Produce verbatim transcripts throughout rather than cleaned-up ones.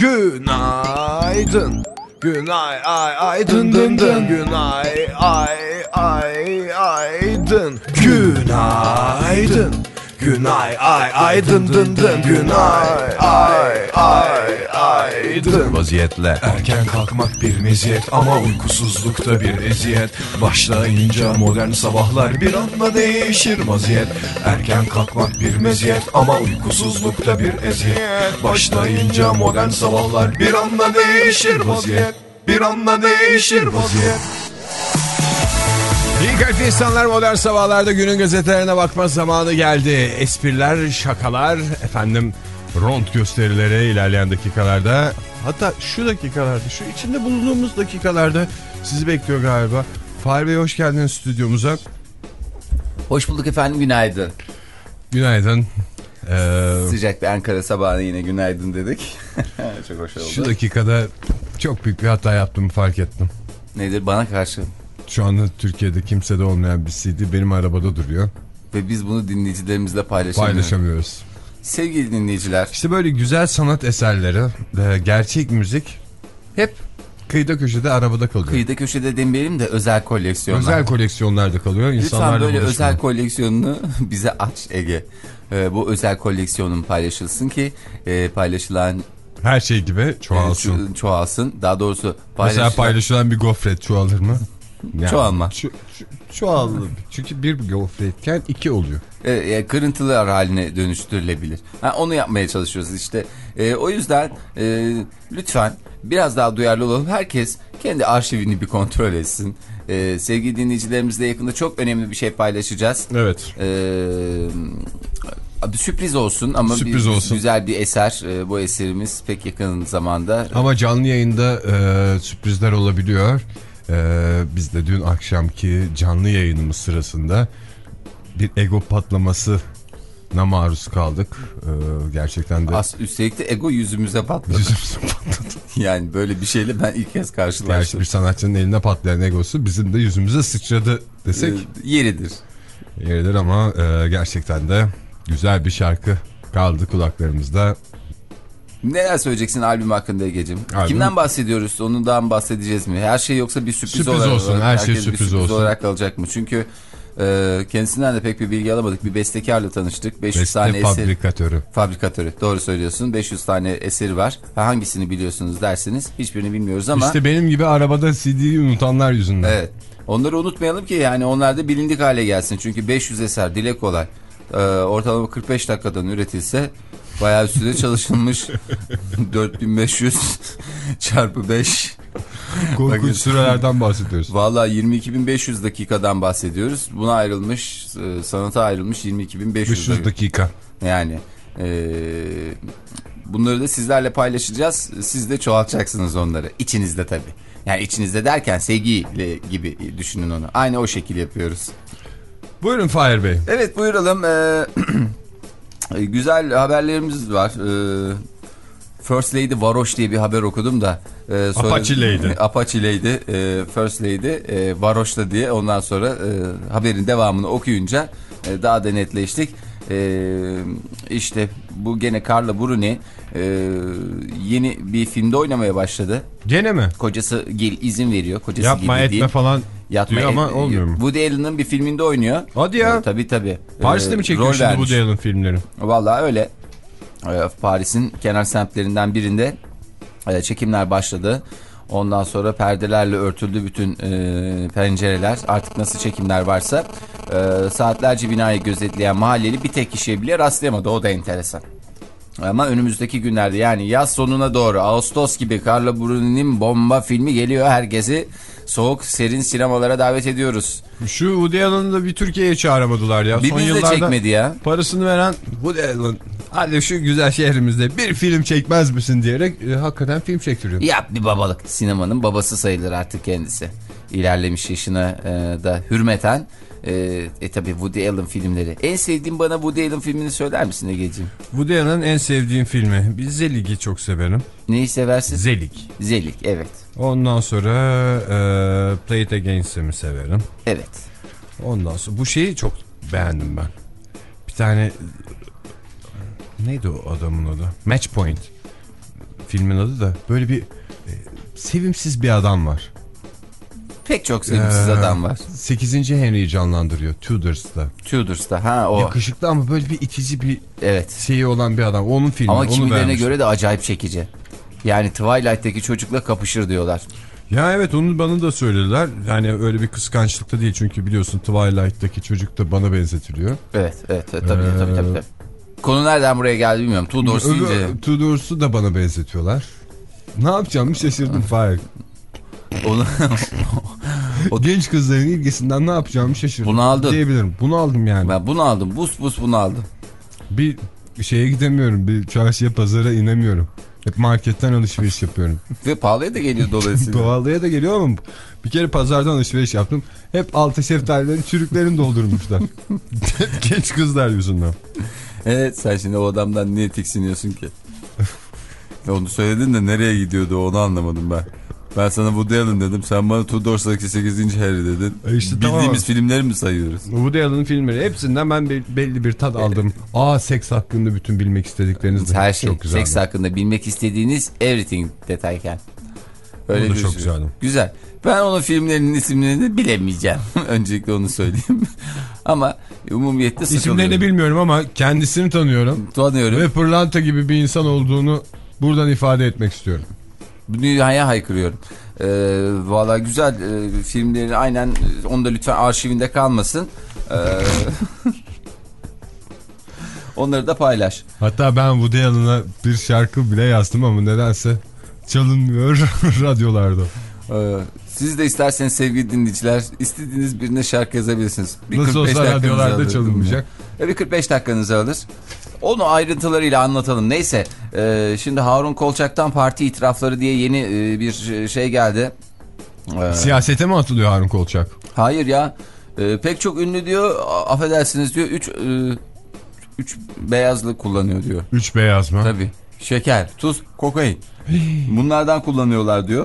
Günaydın. Günay ay ay dın dın dın. Günay ay ay ay dın. Günaydın. Günay ay ay dın dın dın. Günay ay ay ay dın. Vaziyetle erken kalkmak bir meziyet ama uykusuzlukta bir eziyet. Başlayınca modern sabahlar bir anda değişir vaziyet. Erken kalkmak bir meziyet ama uykusuzlukta bir eziyet. Başlayınca modern sabahlar bir anda değişir vaziyet. Bir anda değişir vaziyet. İyi kalpli insanlar, modern sabahlarda günün gazetelerine bakma zamanı geldi. Espriler, şakalar, efendim ront gösterileri ilerleyen dakikalarda, hatta şu dakikalarda, şu içinde bulunduğumuz dakikalarda sizi bekliyor galiba. Fahir Bey, hoş geldiniz stüdyomuza. Hoş bulduk efendim, günaydın. Günaydın. Ee, Sıcak bir Ankara sabahına yine günaydın dedik. Çok hoş oldu. Şu dakikada çok büyük bir hata yaptığımı fark ettim. Nedir, bana karşı? Şu anda Türkiye'de kimsede olmayan bir C D benim arabada duruyor. Ve biz bunu dinleyicilerimizle paylaşamıyoruz. Paylaşamıyoruz. Sevgili dinleyiciler. İşte böyle güzel sanat eserleri, gerçek müzik hep kıyıda köşede arabada kalıyor. Kıyıda köşede demeyelim de özel koleksiyonlar. Özel koleksiyonlarda kalıyor. İnsanlarla Lütfen böyle buluşmuyor. özel koleksiyonunu bize aç Ege. Ee, bu özel koleksiyonun paylaşılsın ki e, paylaşılan her şey gibi çoğalsın. E, ço- çoğalsın. Daha doğrusu paylaşılan... Mesela paylaşılan bir gofret çoğalır mı? Yani, Çoğalma. Ço- ço- çoğalır. Çünkü bir gofretken iki oluyor. E, e, kırıntılar haline dönüştürülebilir. Ha, onu yapmaya çalışıyoruz işte. E, o yüzden e, lütfen biraz daha duyarlı olalım. Herkes kendi arşivini bir kontrol etsin. E, sevgili dinleyicilerimizle yakında çok önemli bir şey paylaşacağız. Evet. E, bir sürpriz olsun ama sürpriz bir, olsun. güzel bir eser. E, bu eserimiz pek yakın zamanda. Ama canlı yayında e, sürprizler olabiliyor. E, biz de dün akşamki canlı yayınımız sırasında bir ego patlamasına maruz kaldık. Ee, gerçekten de. As, üstelik de ego yüzümüze patladı. Yüzümüze patladı. Yani böyle bir şeyle ben ilk kez karşılaştım. Gerçi bir sanatçının eline patlayan egosu bizim de yüzümüze sıçradı desek. Ee, yeridir. Yeridir ama e, gerçekten de güzel bir şarkı kaldı kulaklarımızda. Neler söyleyeceksin albüm hakkında Ege'cim? Kimden bahsediyoruz? Ondan bahsedeceğiz mi? Her şey yoksa bir sürpriz, sürpriz olarak, olsun. olarak, her şey sürpriz, sürpriz olsun. olarak kalacak mı? Çünkü e, kendisinden de pek bir bilgi alamadık. Bir bestekarla tanıştık. beş yüz Beste tane fabrikatörü. Eseri, fabrikatörü. Doğru söylüyorsun. beş yüz tane eseri var. Ha, hangisini biliyorsunuz dersiniz? Hiçbirini bilmiyoruz ama. İşte benim gibi arabada C D'yi unutanlar yüzünden. Evet. Onları unutmayalım ki yani onlar da bilindik hale gelsin. Çünkü beş yüz eser dile kolay. Ee, ortalama kırk beş dakikadan üretilse bayağı üstüne çalışılmış. dört bin beş yüz çarpı beş. Korkunç sürelerden bahsediyoruz. Vallahi yirmi iki bin beş yüz dakikadan bahsediyoruz. Buna ayrılmış, sanata ayrılmış yirmi iki bin beş yüz, beş yüz dakika. Yani e, bunları da sizlerle paylaşacağız. Siz de çoğaltacaksınız onları. İçinizde tabii. Yani içinizde derken sevgiyle gibi düşünün onu. Aynı o şekil yapıyoruz. Buyurun Fahir Bey. Evet, buyuralım. Ee, güzel haberlerimiz var. Ee, First Lady Varoş diye bir haber okudum da. E, sonra, Apache Lady. Apache Lady, e, First Lady, e, Varoş'ta diye ondan sonra e, haberin devamını okuyunca e, daha da netleştik. E, işte bu gene Carla Bruni e, yeni bir filmde oynamaya başladı. Gene mi? Kocası Gil izin veriyor. Kocası Yapma Gil etme değil. falan Yatma diyor et, ama olmuyor mu? Woody Allen'ın bir filminde oynuyor. Hadi ya. E, tabii tabii. Paris'te e, mi çekiyor şimdi Woody Allen filmleri? Vallahi öyle. E, Paris'in kenar semtlerinden birinde e, çekimler başladı. Ondan sonra perdelerle örtüldü bütün e, pencereler. Artık nasıl çekimler varsa e, saatlerce binayı gözetleyen mahalleli bir tek kişiye bile rastlayamadı. O da enteresan. Ama önümüzdeki günlerde yani yaz sonuna doğru Ağustos gibi Carla Bruni'nin bomba filmi geliyor. Herkesi soğuk serin sinemalara davet ediyoruz. Şu Woody Allen'ı da bir Türkiye'ye çağıramadılar ya. Bir Son biz de yıllarda çekmedi ya. Parasını veren Woody Allen, hadi şu güzel şehrimizde bir film çekmez misin diyerek e, hakikaten film çektiriyor. Yap bir babalık. Sinemanın babası sayılır artık kendisi. İlerlemiş yaşına e, da hürmeten. E, e tabi Woody Allen filmleri. En sevdiğim bana Woody Allen filmini söyler misin Ege'ciğim? Woody Allen'ın en sevdiğim filmi. Bir Zelig'i çok severim. Neyi seversin? Zelig. Zelig, evet. Ondan sonra e, Play It Again's'i severim. Evet. Ondan sonra bu şeyi çok beğendim ben. Bir tane neydi o adamın adı? Match Point filmin adı da. Böyle bir e, sevimsiz bir adam var. Pek çok sevimsiz ee, adam var. sekizinci Henry'i canlandırıyor Tudors'ta. Tudors'ta ha o. Yakışıklı ama böyle bir itici bir evet. şeyi olan bir adam. Onun filmi. Ama kimilerine göre de acayip çekici. Yani Twilight'teki çocukla kapışır diyorlar. Ya evet, onu bana da söylediler. Yani öyle bir kıskançlıkta değil çünkü biliyorsun Twilight'taki çocuk da bana benzetiliyor. Evet evet, evet tabii, ee... tabii tabii tabii. Konu nereden buraya geldi bilmiyorum. Tudors deyince. Tudors'u da bana benzetiyorlar. Ne yapacağımı şaşırdım Fahir. Onu... o genç kızların ilgisinden ne yapacağımı şaşırdım. Bunu aldın. Diyebilirim. Bunu aldım yani. Ben bunu aldım. Bus bus bunu aldım. Bir şeye gidemiyorum. Bir çarşıya, pazara inemiyorum. Hep marketten alışveriş yapıyorum. Ve pahalıya da geliyor dolayısıyla. Pahalıya da geliyor ama bir kere pazardan alışveriş yaptım. Hep altı şeftalilerin çürüklerini doldurmuşlar. Hep genç kızlar yüzünden. Evet, sen şimdi o adamdan niye tiksiniyorsun ki? Onu söyledin de nereye gidiyordu onu anlamadım ben. Ben sana Woody Allen dedim. Sen bana Tudors'taki sekizinci Harry dedin. E işte bildiğimiz tamam. Filmleri mi sayıyoruz? Woody Allen'ın filmleri. Hepsinden ben belli bir tat aldım. Aa, seks hakkında bütün bilmek istedikleriniz de her şey. Çok güzel. Seks hakkında bilmek istediğiniz everything detayken. Öyle bu da çok güzel. Güzel. Ben onun filmlerinin isimlerini bilemeyeceğim. Öncelikle onu söyleyeyim. Ama umumiyette sıkılıyorum. İsimlerini bilmiyorum ama kendisini tanıyorum. Tanıyorum. Ve pırlanta gibi bir insan olduğunu buradan ifade etmek istiyorum. Dünyaya haykırıyorum. Ee, Valla güzel e, filmleri aynen, onu da lütfen arşivinde kalmasın. Ee, onları da paylaş. Hatta ben Woody Allen'a bir şarkı bile yazdım ama nedense çalınmıyor radyolarda. Ee, siz de isterseniz sevgili dinleyiciler istediğiniz birine şarkı yazabilirsiniz. Bir nasıl olsa radyolarda çalınmayacak. Ve bir kırk beş dakikanızı alır. Onu ayrıntılarıyla anlatalım. Neyse e, şimdi Harun Kolçak'tan parti itirafları diye yeni e, bir şey geldi. Ee, Siyasete mi atılıyor Harun Kolçak? Hayır ya. E, pek çok ünlü diyor, affedersiniz diyor, üç, e, üç beyazlı kullanıyor diyor. Üç beyaz mı? Tabii. Şeker, tuz, kokain. Bunlardan kullanıyorlar diyor.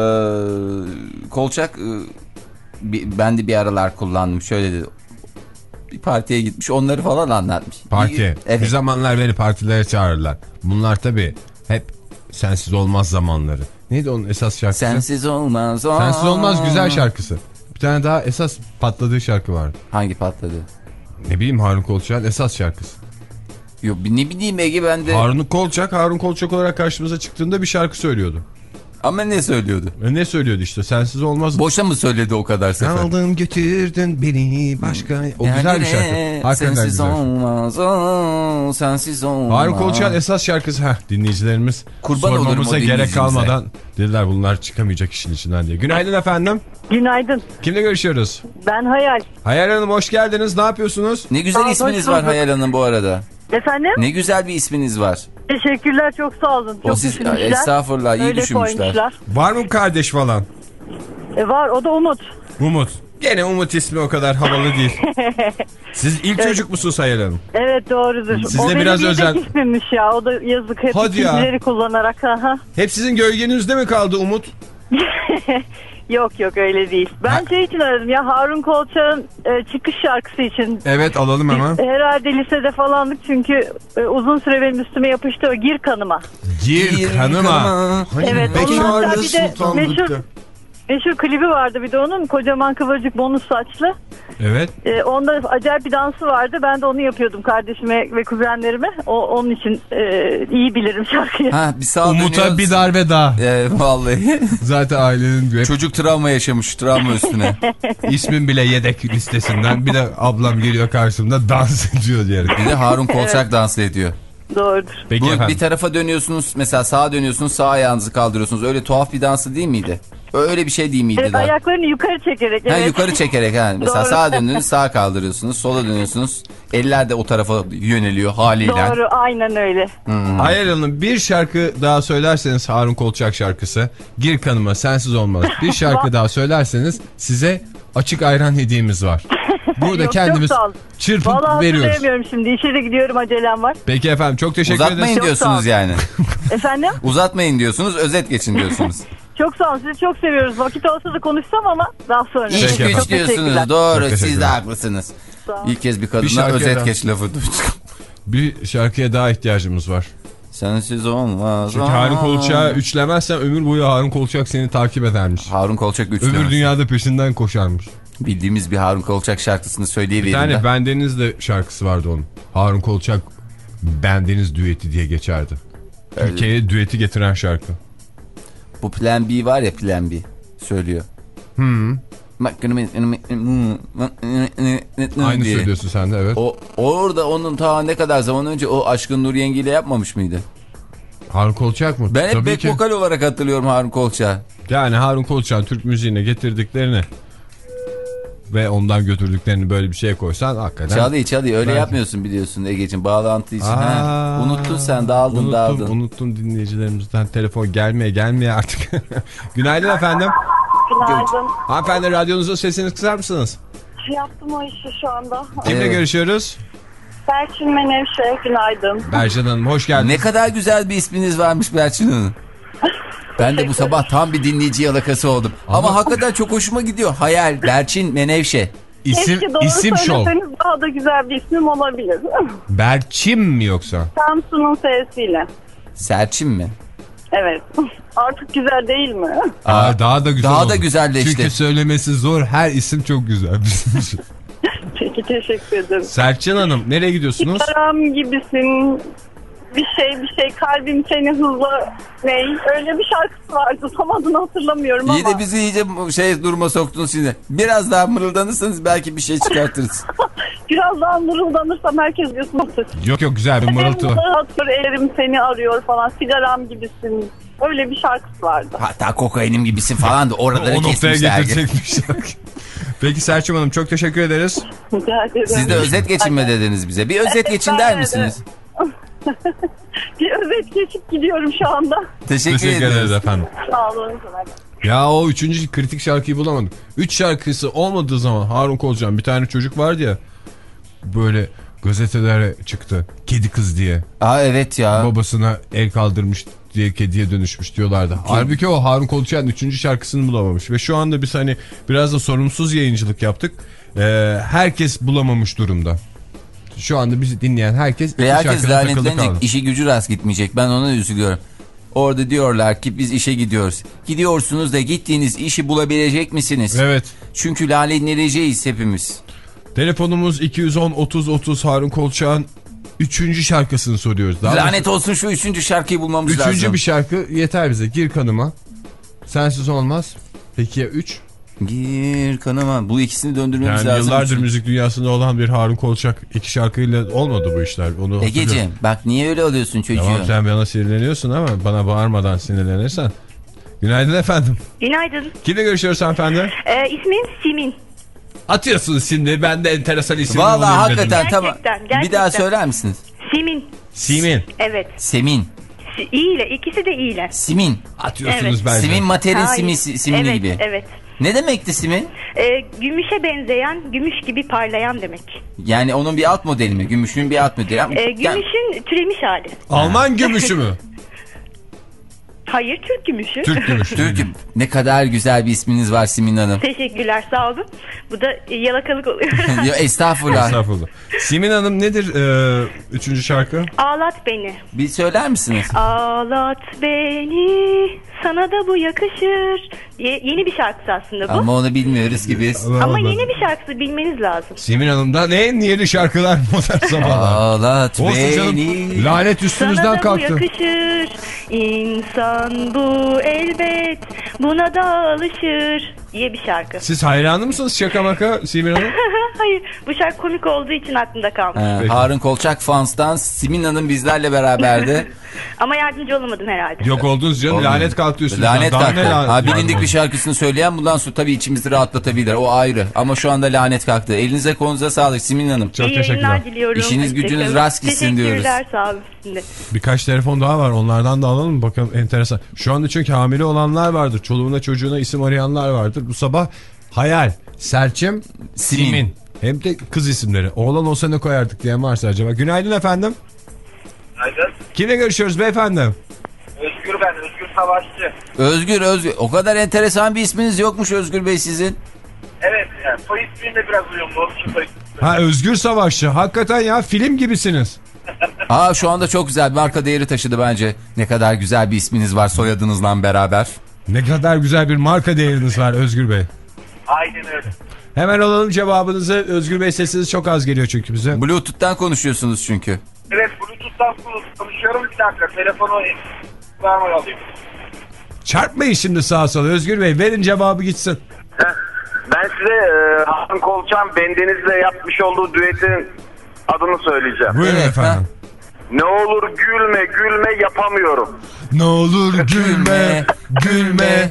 Ee, Kolçak e, ben de bir aralar kullandım şöyle dedi. Bir partiye gitmiş, onları falan anlatmış. Parti. Bir, evet. Bir zamanlar beni partilere çağırırlar. Bunlar tabii hep sensiz olmaz zamanları. Neydi onun esas şarkısı? Sensiz olmaz. Aa. Sensiz olmaz güzel şarkısı. Bir tane daha esas patladığı şarkı vardı. Hangi patladı? Ne bileyim, Harun Kolçak'ın esas şarkısı. Yok ne bileyim Ege, ben de. Harun Kolçak, Harun Kolçak olarak karşımıza çıktığında bir şarkı söylüyordu. Ama ne söylüyordu? E ne söylüyordu işte, sensiz olmaz. Boşa mı söyledi o kadar sefer? Aldın götürdün beni başka. O yani güzel bir şarkı. Hakikaten sensiz güzel. Olmaz, oh, sensiz olmaz. Harun Kolçak'ın esas şarkısı. Heh, dinleyicilerimiz kurban sormamıza gerek kalmadan dediler bunlar çıkamayacak işin içinden diye. Günaydın efendim. Günaydın. Kimle görüşüyoruz? Ben Hayal. Hayal Hanım hoş geldiniz. Ne yapıyorsunuz? Ne güzel Aa, isminiz var Hayal Hanım bu arada. Efendim? Ne güzel bir isminiz var. Teşekkürler, çok sağ olun. Çok o siz, estağfurullah, iyi öyle düşünmüşler. Koymuşlar. Var mı kardeş falan? E var, o da Umut. Umut. Gene Umut ismi o kadar havalı değil. Siz ilk evet. çocuk musunuz Hayal Hanım? Evet doğrudur. Sizde o biraz benim özel. ismimmiş ya, o da yazık hep Hadi ikincileri ya. kullanarak. Aha. Hep sizin gölgenizde mi kaldı Umut? Yok yok öyle değil. Ben ha. şey için aradım ya, Harun Kolçak'ın e, çıkış şarkısı için. Evet alalım hemen. Herhalde lisede falandık çünkü e, uzun süre benim üstüme yapıştı o, gir kanıma. Gir, gir kanıma. kanıma. Evet, onun hatta bir de meşhur, meşhur klibi vardı bir de onun, kocaman kıvırcık bonus saçlı. Evet. Ee, onda acayip bir dansı vardı. Ben de onu yapıyordum kardeşime ve kuzenlerime. O, onun için e, iyi bilirim şarkıyı. Ha, bir sağ Umut'a dönüyoruz. bir darbe daha. Ee, vallahi. Zaten ailenin hep... Çocuk travma yaşamış, travma üstüne. İsmin bile yedek listesinden. Bir de ablam geliyor karşımda dans ediyor diyerek. Bir de Harun Kolçak evet. dans ediyor. Doğrudur. Peki Bu, efendim. Bir tarafa dönüyorsunuz mesela, sağa dönüyorsunuz, sağ ayağınızı kaldırıyorsunuz. Öyle tuhaf bir dansı değil miydi? Öyle bir şey değil miydi? Evet, ayaklarını yukarı çekerek. Evet. Ha, yukarı çekerek. Ha. Mesela sağa döndünüz, sağa kaldırıyorsunuz. Sola dönüyorsunuz. Eller de o tarafa yöneliyor haliyle. Doğru, aynen öyle. Hmm. Hayal Hanım, bir şarkı daha söylerseniz Harun Kolçak şarkısı. Gir kanıma, sensiz olmaz. Bir şarkı daha söylerseniz size açık ayran hediyemiz var. Burada Yok, kendimiz çırpıp vallahi veriyoruz. Vallahi hatırlayamıyorum şimdi. İşe de gidiyorum, acelem var. Peki efendim, çok teşekkür ederiz. Uzatmayın diyorsunuz yani. Efendim? Uzatmayın diyorsunuz, özet geçin diyorsunuz. Çok sağ olun, sizi çok seviyoruz. Vakit olsa da konuşsam ama daha sonra. İş güç diyorsunuz, doğru, siz de haklısınız. İlk kez bir kadına özet daha. geç lafı duyduk. Bir şarkıya daha ihtiyacımız var. Sensiz olmaz. Çünkü Harun Kolçak'ı üçlemezsen ömür boyu Harun Kolçak seni takip edermiş. Harun Kolçak üçlemez. Öbür dünyada peşinden koşarmış. Bildiğimiz bir Harun Kolçak şarkısını söyleyiverin. Bir tane Bendeniz de şarkısı vardı onun. Harun Kolçak Bendeniz düeti diye geçerdi. Öyle. Türkiye'ye düeti getiren şarkı. Bu Plan B var ya, Plan B söylüyor. Hmm. Aynı diye. söylüyorsun sen de, evet. O orada onun ta ne kadar zaman önce o Aşkın Nur Yengi ile yapmamış mıydı? Harun Kolçak mı? Ben hep Tabii back ki. vokal olarak hatırlıyorum Harun Kolçak'ı. Yani Harun Kolçak'ın Türk müziğine getirdiklerini ve ondan götürdüklerini böyle bir şeye koysan hakikaten. Çalıyor çalıyor öyle ben... yapmıyorsun biliyorsun Ege'ciğim, bağlantı için. Aa, ha. Unuttun sen, dağıldın unuttum, dağıldın. Unuttum dinleyicilerimizden telefon gelmeye gelmeye artık. Günaydın efendim. Günaydın. Hanımefendi, radyonuzun sesini kısar mısınız? Yaptım o işi şu anda. Kimle Evet. görüşüyoruz? Berçin Menevşe, günaydın. Berçin Hanım, hoş geldiniz. Ne kadar güzel bir isminiz varmış Berçin Hanım. Ben de bu sabah tam bir dinleyici yalakası oldum. Ama, Ama hakikaten çok hoşuma gidiyor. Hayal, Berçin Menevşe. İsim, Keşke doğru isim şov. söyleseniz daha da güzel bir ismim olabilir. Berçin mi yoksa? Samsun'un sesiyle. Serçin mi? Evet. Artık güzel değil mi? Aa, daha da güzel Daha oldu. da güzelleşti. Çünkü söylemesi zor. Her isim çok güzel. Peki, teşekkür ederim. Serçin Hanım, nereye gidiyorsunuz? Karam gibisin. Bir şey bir şey kalbim seni hızla ney? Öyle bir şarkısı vardı. Tam adını hatırlamıyorum İyi ama. de bizi iyice şey duruma soktunuz şimdi. Biraz daha mırıldanırsanız belki bir şey çıkartırız. Biraz daha mırıldanırsam herkes diyorsun. Yok yok, güzel bir mırıltı. Hatır ellerim seni arıyor falan. Sigaram gibisin. Öyle bir şarkısı vardı. Hatta kokainim gibisin falan da oraları O noktaya kesmişler. getirecek bir şarkı. Peki Serçin Hanım, çok teşekkür ederiz. Rica ederim. Siz de özet geçin mi dediniz bize? Bir özet Evet, geçin ben der de. misiniz? Bir özet geçip gidiyorum şu anda. Teşekkür, Teşekkür ederiz. ederiz efendim. Sağ olun. Ya o üçüncü kritik şarkıyı bulamadık. Üç şarkısı olmadığı zaman Harun Kolçak'ın bir tane çocuk vardı ya, böyle gazetelere çıktı. Kedi kız diye. Aa evet ya. Babasına el kaldırmış diye kediye dönüşmüş diyorlardı. Halbuki o Harun Kolçak'ın üçüncü şarkısını bulamamış. Ve şu anda biz hani biraz da sorumsuz yayıncılık yaptık. Ee, herkes bulamamış durumda. Şu anda bizi dinleyen herkes Ve herkes şarkıda takılı lanetlenecek, kaldı. işi gücü rast gitmeyecek. Ben ona üzülüyorum. Orada diyorlar ki biz işe gidiyoruz. Gidiyorsunuz da gittiğiniz işi bulabilecek misiniz? Evet. Çünkü lanetleneceğiz hepimiz. Telefonumuz iki yüz on otuz otuz, Harun Kolçak'ın üçüncü şarkısını soruyoruz. Daha Lanet da... olsun şu üçüncü şarkıyı bulmamız üçüncü lazım. Üçüncü bir şarkı yeter bize. Gir kanıma. Sensiz olmaz. Peki ya üç? Gir kanıma. Bu ikisini döndürmemiz yani lazım. Yıllardır için. müzik dünyasında olan bir Harun Kolçak iki şarkıyla olmadı bu işler. Onu Egeciğim bak niye öyle oluyorsun çocuğum? Tamam, sen bana sinirleniyorsun ama bana bağırmadan sinirlenirsen. Günaydın efendim. Günaydın. Kimle görüşüyoruz hanımefendi? Ee, ismim Simin. Atıyorsunuz şimdi, ben de enteresan isimler Vallahi olayım hakikaten dedim. tamam. Gerçekten, gerçekten. Bir daha söyler misiniz? Simin. Simin. Evet. Semin. Si- İyi ile ikisi de iyi ile. Simin. Atıyorsunuz Evet. bence. Simin materin Hayır. simi, simli evet, gibi. Evet. Ne demekti simin? Ee, gümüşe benzeyen, gümüş gibi parlayan demek. Yani onun bir alt modeli mi? Gümüşün bir alt modeli. Ee, gümüşün türemiş hali. Alman gümüşü mü? Hayır, Türk gümüşü. Türk gümüşü. Türk'üm. Ne kadar güzel bir isminiz var Simin Hanım. Teşekkürler, sağ olun. Bu da yalakalık oluyor. Ya, estağfurullah. Estağfurullah. Simin Hanım, nedir e, üçüncü şarkı? Ağlat beni. Bir söyler misiniz? Ağlat beni, sana da bu yakışır. Ye- yeni bir şarkısı aslında bu. Ama onu bilmiyoruz ki biz. Ama Allah. yeni bir şarkısı, bilmeniz lazım. Simin Hanım'dan en yeni şarkılar modern sabahlar. Ağlat Olsun canım, beni. lanet Sana üstünüzden da kalktı. bu yakışır, insan bu elbet, buna da alışır diye bir şarkı. Siz hayranı mısınız şaka maka Simin Hanım? Hayır, bu şarkı komik olduğu için aklımda kalmış. Ha, Peki. Harun Kolçak Fans'tan Simin Hanım bizlerle beraberdi. Ama yardımcı olamadım herhalde. Yok oldunuz canım, Olmadı. lanet kalktı üstünüzden. Lanet Daha kalktı. ne lanet- Ha, bilindik Yani bir şarkısını söyleyen bundan sonra tabii içimizi rahatlatabilir. O ayrı. Ama şu anda lanet kalktı. Elinize kolunuza sağlık Simin Hanım. Çok İyi teşekkürler. yayınlar diliyorum. İşiniz gücünüz Hoşçakalın. rast gitsin diyoruz. Teşekkürler, sağ olun. Sizin de. Birkaç telefon daha var, onlardan da alalım mı? Bakalım, enteresan. Şu anda çünkü hamile olanlar vardır. Çoluğuna çocuğuna isim arayanlar vardır. Bu sabah Hayal, Serçim, Simin. Simin. Hem de kız isimleri. Oğlan olsa ne koyardık diyen varsa acaba. Günaydın efendim. Günaydın. Kimle görüşüyoruz beyefendi? Özgür ben, Özgür Savaşçı. Özgür Özgür. O kadar enteresan bir isminiz yokmuş Özgür Bey sizin. Evet, yani soy ismiyle biraz uyumlu. Şu soy ismi. Ha, Özgür Savaşçı. Hakikaten ya, film gibisiniz. Aa, şu anda çok güzel bir marka değeri taşıdı bence. Ne kadar güzel bir isminiz var soyadınızla beraber. Ne kadar güzel bir marka değeriniz var Özgür Bey. Aynen öyle. Hemen alalım cevabınızı. Özgür Bey, sesiniz çok az geliyor çünkü bize. Bluetooth'tan konuşuyorsunuz çünkü. Evet, Bluetooth'tan konuşuyorum. Bir dakika, telefonu kulağıma alayım. Çarpmayın şimdi sağa sola Özgür Bey. Verin cevabı gitsin. Ben size e, Hakan Kolçak'ın bendenizle yapmış olduğu düetin adını söyleyeceğim. Buyurun Evet, efendim. Ne olur gülme gülme yapamıyorum. Ne olur gülme, gülme,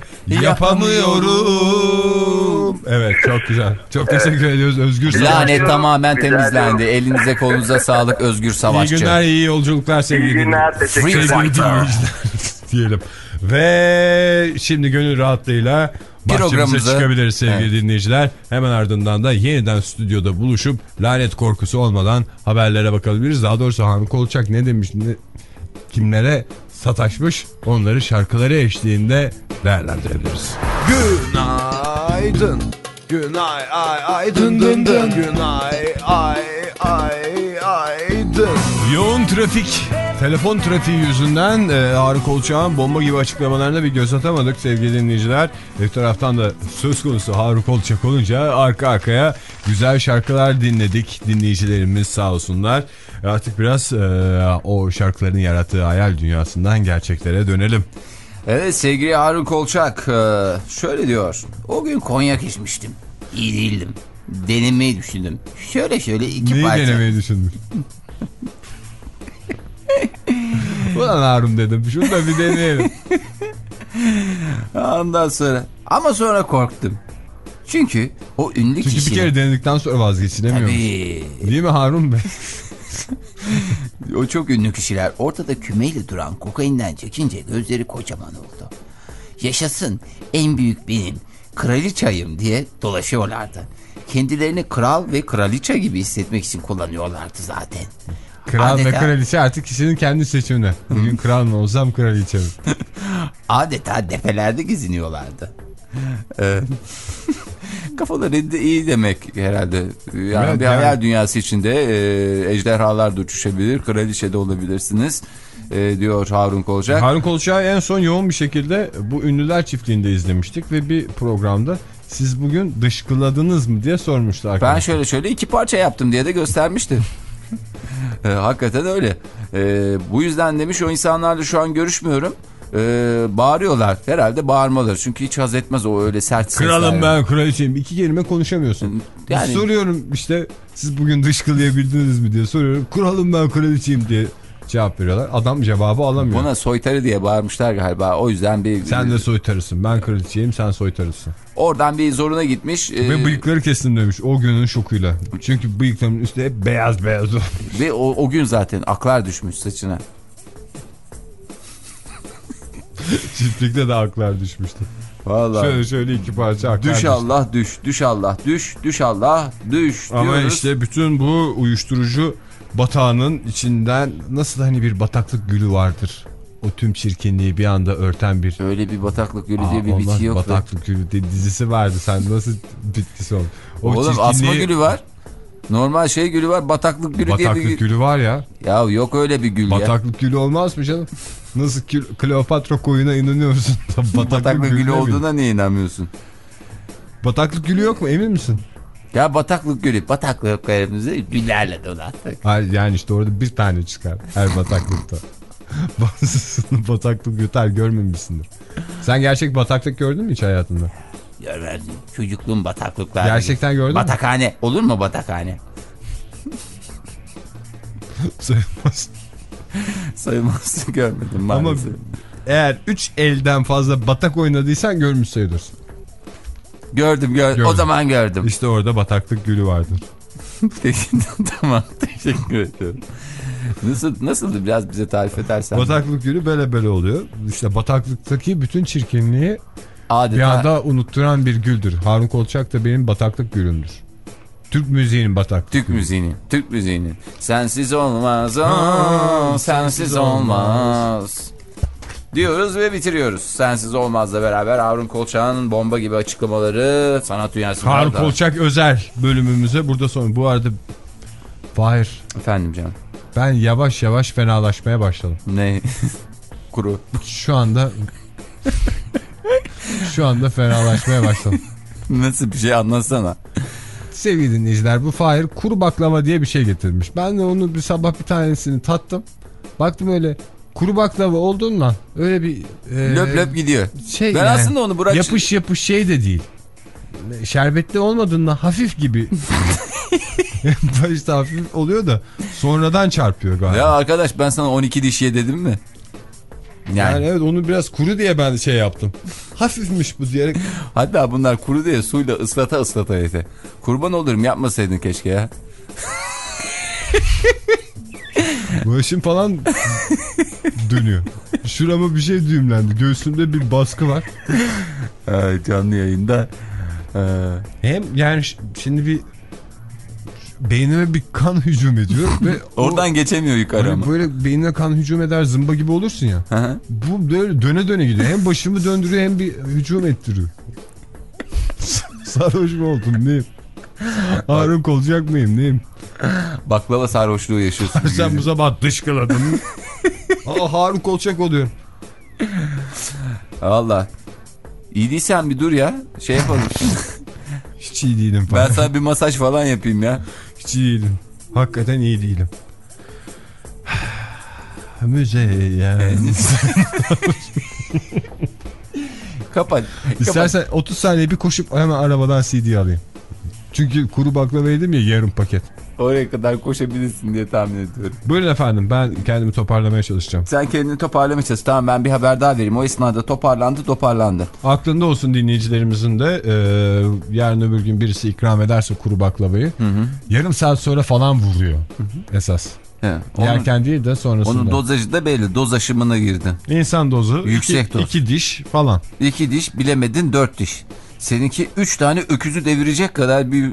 yapamıyorum. Evet, çok güzel. Çok teşekkür ediyoruz Özgür Savaşçı. Lanet tamamen Rica temizlendi. ediyorum. Elinize kolunuza sağlık Özgür Savaşçı. İyi günler, iyi yolculuklar sevgili İyi günler, teşekkür sevgili ederim. dinleyiciler diyelim. Ve şimdi gönül rahatlığıyla bahçemize Programımızı- çıkabiliriz sevgili Evet. dinleyiciler. Hemen ardından da yeniden stüdyoda buluşup lanet korkusu olmadan haberlere bakabiliriz. Daha doğrusu Harun Kolçak ne demiş, ne, kimlere sataşmış, onları şarkıları eşliğinde değerlendirebiliriz. Günaydın. Günay ay ay dın dın dın. Günay ay ay ay dın. Yoğun trafik, telefon trafiği yüzünden e, Harun Kolçak'ın bomba gibi açıklamalarına bir göz atamadık sevgili dinleyiciler. Bir taraftan da söz konusu Harun Kolçak olunca arka arkaya güzel şarkılar dinledik. Dinleyicilerimiz sağ olsunlar. Artık biraz e, o şarkıların yarattığı hayal dünyasından gerçeklere dönelim. Evet, sevgili Harun Kolçak e, şöyle diyor. O gün konyak içmiştim. İyi değildim. Denemeyi düşündüm. Şöyle şöyle iki Neyi parça. denemeyi düşündün? Ulan Harun dedim. Şunu da bir deneyelim. Ondan sonra. Ama sonra korktum. Çünkü o ünlü Çünkü kişi. bir kere denedikten sonra vazgeçilemiyoruz. Tabii. Değil mi Harun Bey? O çok ünlü kişiler ortada kümeyle duran kokainden çekince gözleri kocaman oldu. Yaşasın, en büyük benim, kraliçayım diye dolaşıyorlardı. Kendilerini kral ve kraliçe gibi hissetmek için kullanıyorlardı zaten. Kral Adeta- ve kraliçe artık kişinin kendi seçimine. Bugün kral mı olsam, kraliçe mi? Adeta defelerde geziniyorlardı. Ee, kafaları da iyi demek herhalde. Yani Evet, bir yani. hayal dünyası içinde e, ejderhalar da uçuşabilir, kraliçe de olabilirsiniz e, diyor Harun Kolçak. Harun Kolçak'ı en son yoğun bir şekilde bu ünlüler çiftliğinde izlemiştik ve bir programda siz bugün dışkıladınız mı diye sormuştu arkadaşlar. Ben şöyle şöyle iki parça yaptım diye de göstermişti. e, hakikaten öyle. E, bu yüzden demiş o insanlarla şu an görüşmüyorum. E, bağırıyorlar. Herhalde bağırmaları. Çünkü hiç haz etmez o öyle sert sesler. Kralım ben, kraliçeyim. İki kelime konuşamıyorsun. Yani- Soruyorum işte siz bugün dışkılayabildiniz mi diye soruyorum. Kralım ben, kraliçeyim diye cevap veriyorlar. Adam cevabı alamıyor. Buna soytarı diye bağırmışlar galiba. O yüzden bir... Sen de soytarısın. Ben kraliçeyim, sen soytarısın. Oradan bir zoruna gitmiş. Ve E, bıyıkları kestim demiş o günün şokuyla. Çünkü bıyıklarımın üstü hep beyaz beyaz. ve o, o gün zaten aklar düşmüş saçına. Çiftlikte de aklar düşmüştü. Vallahi. Şöyle şöyle iki parça aklar Düş düştü. Allah düş, düş Allah düş, düş Allah düş Ama diyoruz. işte bütün bu uyuşturucu batağının içinden nasıl hani bir bataklık gülü vardır. O tüm çirkinliği bir anda örten bir... Öyle bir bataklık gölü Aa, diye bir olmaz, bitki yok. Bataklık gülü diye dizisi vardı. Sen nasıl bitkisi oldun? O Oğlum çirkinliği- asma gülü var. Normal şey gülü var. Bataklık gülü diye Bataklık bir... gülü var ya. Ya yok öyle bir gül ya. Bataklık gülü olmaz mı canım? Nasıl Kle- Kleopatra koyuna inanıyorsun? Bataklık, Bataklık gülü gülüne mi? olduğuna niye inanmıyorsun? Bataklık gülü yok mu, emin misin? Ya bataklık gülü. Bataklıklarımızı güllerle donattık. Hayır, yani işte orada bir tane çıkar her bataklıkta. Bazısını bataklık yutar, görmemişsindir. Sen gerçek bataklık gördün mü hiç hayatında? Görmezdim. Çocukluğum bataklıklar. Gerçekten gördün mü? Batakhane. Olur mu batakhane? Sayılmaz. Sayılmaz. Görmedim Ama maalesef. eğer üç elden fazla batak oynadıysan görmüş sayılırsın. Gördüm, gördüm. Gördüm. O zaman gördüm. İşte orada bataklık gülü vardır. Peki, tamam. Teşekkür ederim. Nasıl, nasıldı biraz bize tarif edersen? Bataklık gülü böyle böyle oluyor. İşte bataklıktaki bütün çirkinliği Adeta... bir anda unutturan bir güldür. Harun Kolçak da benim bataklık gülümdür. Türk müziğinin bataklık Türk gülü. müziğini, Türk müziğini. Sensiz olmaz, aa, sensiz olmaz. Diyoruz ve bitiriyoruz. Sensiz olmazla beraber Harun Kolçak'ın bomba gibi açıklamaları sanat dünyasında. Harun da- Kolçak özel bölümümüze burada son. Bu arada Fahir, Efendim canım. Ben yavaş yavaş fenalaşmaya başladım. Ne? Kuru. Şu anda şu anda fenalaşmaya başladım. Nasıl bir şey anlatsana. Sevgili dinleyiciler, bu Fahir kuru baklava diye bir şey getirmiş. Ben de onu bir sabah bir tanesini tattım. Baktım öyle kuru baklava olduğundan öyle bir e, löp löp gidiyor. Şey ben yani, aslında onu bırak. Yapış yapış şey de değil. Şerbetli olmadığından hafif gibi. Başta hafif oluyor da sonradan çarpıyor galiba. Ya arkadaş, ben sana on iki diş ye dedim mi? Yani. yani evet, onu biraz kuru diye ben şey yaptım. Hafifmiş bu diyerek. Hatta bunlar kuru diye suyla ıslata ıslata yese. Kurban olurum, yapmasaydın keşke ya. Başım falan dönüyor. Şurama bir şey düğümlendi. Göğsümde bir baskı var. Ay, canlı yayında. Ee... Hem yani şimdi bir beynime bir kan hücum ediyor ve oradan o, geçemiyor yukarı ama. Böyle beynine kan hücum eder, zımba gibi olursun ya. Hı-hı. Bu böyle döne döne gidiyor. Hem başımı döndürüyor hem bir hücum ettiriyor. Sarhoş mu oldum neyim? Harun olacak mıyım neyim? Baklava sarhoşluğu yaşıyorsun. Sen bu sabah dışkıladın. Aa, Harun Kolçak oluyorum. Valla. İyi değilsen bir dur ya. Şey yapalım. Hiç iyi değilim falan. Ben sana bir masaj falan yapayım ya. Hiç iyi değilim. Hakikaten iyi değilim. Müzeyyen. Kapat. İstersen Kapat. otuz saniye bir koşup hemen arabadan C D alayım. Çünkü kuru baklava yedim ya, yarım paket. Oraya kadar koşabilirsin diye tahmin ediyorum. Buyurun efendim, ben kendimi toparlamaya çalışacağım. Sen kendini toparlamaya çalış. Tamam, ben bir haber daha vereyim. O esnada toparlandı toparlandı. Aklında olsun dinleyicilerimizin de e, yarın öbür gün birisi ikram ederse kuru baklavayı, hı hı, yarım saat sonra falan vuruyor, hı hı, esas. He, yerken değil de sonrasında. Onun dozajı da belli. Doz aşımına girdin. İnsan dozu. Yüksek iki, doz. İki diş falan. İki diş, bilemedin dört diş. Seninki üç tane öküzü devirecek kadar bir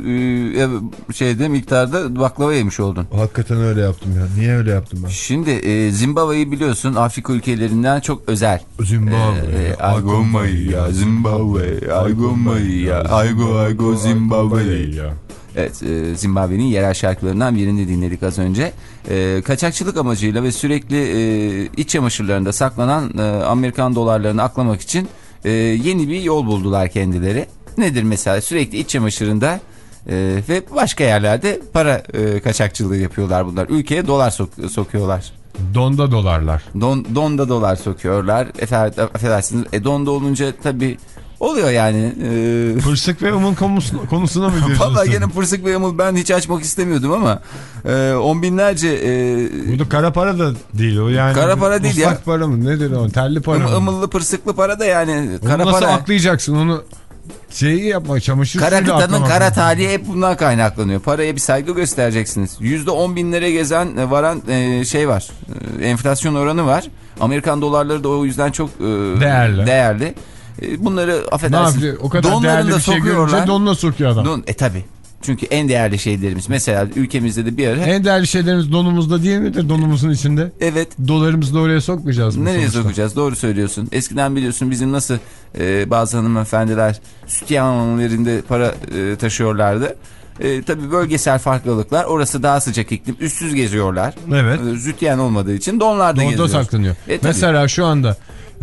e, şeyde miktarda baklava yemiş oldun. Hakikaten öyle yaptım ya. Niye öyle yaptım ben? Şimdi e, Zimbabwe'yi biliyorsun, Afrika ülkelerinden çok özel. Zimbabwe. Aygo Maya Zimbabwe. Aygo Maya. Aygo Aygo Zimbabwe. Evet, e, Zimbabwe'nin yerel şarkılarından birini dinledik az önce. E, kaçakçılık amacıyla ve sürekli e, iç çamaşırlarında saklanan e, Amerikan dolarlarını aklamak için e, yeni bir yol buldular kendileri. Nedir mesela? Sürekli iç çamaşırında e, ve başka yerlerde para e, kaçakçılığı yapıyorlar bunlar. Ülkeye dolar sok sokuyorlar. Donda dolarlar. Don, donda dolar sokuyorlar. Efe, affedersiniz. E, donda olunca tabii oluyor yani. E... Pırsık ve umul konusuna, konusuna mı diyorsun? Valla gene pırsık ve umul ben hiç açmak istemiyordum ama e, on binlerce... E... Bu da kara para da değil o yani. Kara para değil ya. Islak para mı nedir o? Terli para mı? Imıllı pırsıklı para da yani. Onu kara nasıl para. aklayacaksın onu? Şeyi yapma, çamaşır kara suyuyla kıtanın aklamak. kara tarihi hep bundan kaynaklanıyor. Paraya bir saygı göstereceksiniz. yüzde on binlere gezen varan e, şey var. E, enflasyon oranı var. Amerikan dolarları da o yüzden çok e, değerli. değerli. E, bunları affedersiniz. O kadar değerli bir şey görünce donuna sokuyor adam. Don, e tabi. Çünkü en değerli şeylerimiz. Mesela ülkemizde de bir ara. En değerli şeylerimiz donumuzda değil midir? Donumuzun içinde. Evet. Dolarımızı da oraya sokmayacağız mı? Nereye sonuçta sokacağız? Doğru söylüyorsun. Eskiden biliyorsun bizim nasıl e, bazı hanımefendiler sütyenlerinde para e, taşıyorlardı. E, tabii bölgesel farklılıklar. Orası daha sıcak iklim. Üstsüz geziyorlar. Evet. E, sütyen olmadığı için donlarda Donda geziyoruz. saklanıyor. E, mesela şu anda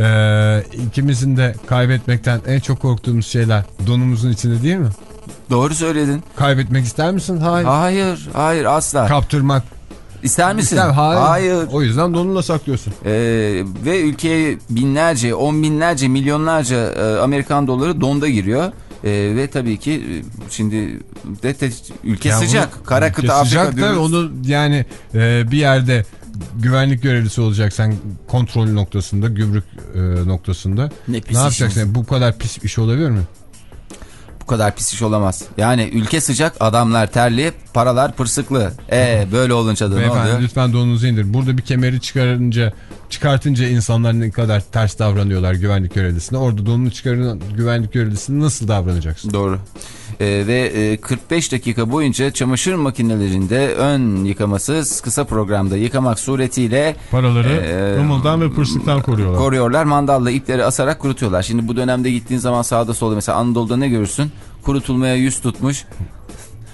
e, ikimizin de kaybetmekten en çok korktuğumuz şeyler donumuzun içinde değil mi? Doğru söyledin. Kaybetmek ister misin? Hayır. Hayır, hayır asla. Kaptırmak. İster misin? İster, hayır. hayır. O yüzden donunla saklıyorsun. Ee, ve ülkeye binlerce, on binlerce, milyonlarca e, Amerikan doları donda giriyor. E, ve tabii ki şimdi de, de, ülke yani sıcak. Bunu, Kara kıta Afrika sıcak da onu yani e, bir yerde güvenlik görevlisi olacaksan kontrol noktasında, gümrük e, noktasında ne, ne yapacaksın? Bu kadar pis iş olabilir mi? Bu kadar pis iş olamaz. Yani ülke sıcak, adamlar terli, paralar pırsıklı. E böyle olunca da ne oluyor? Lütfen donunuzu indir. Burada bir kemeri çıkarınca, çıkartınca insanlar ne kadar ters davranıyorlar güvenlik görevlisine. Orada donunu çıkaran güvenlik görevlisine nasıl davranacaksın? Doğru. Ee, ve e, kırk beş dakika boyunca çamaşır makinelerinde ön yıkamasız kısa programda yıkamak suretiyle paraları e, ımıldan ve pırsıktan koruyorlar. Koruyorlar. Mandalla ipleri asarak kurutuyorlar. Şimdi bu dönemde gittiğin zaman sağda solda mesela Anadolu'da ne görürsün? Kurutulmaya yüz tutmuş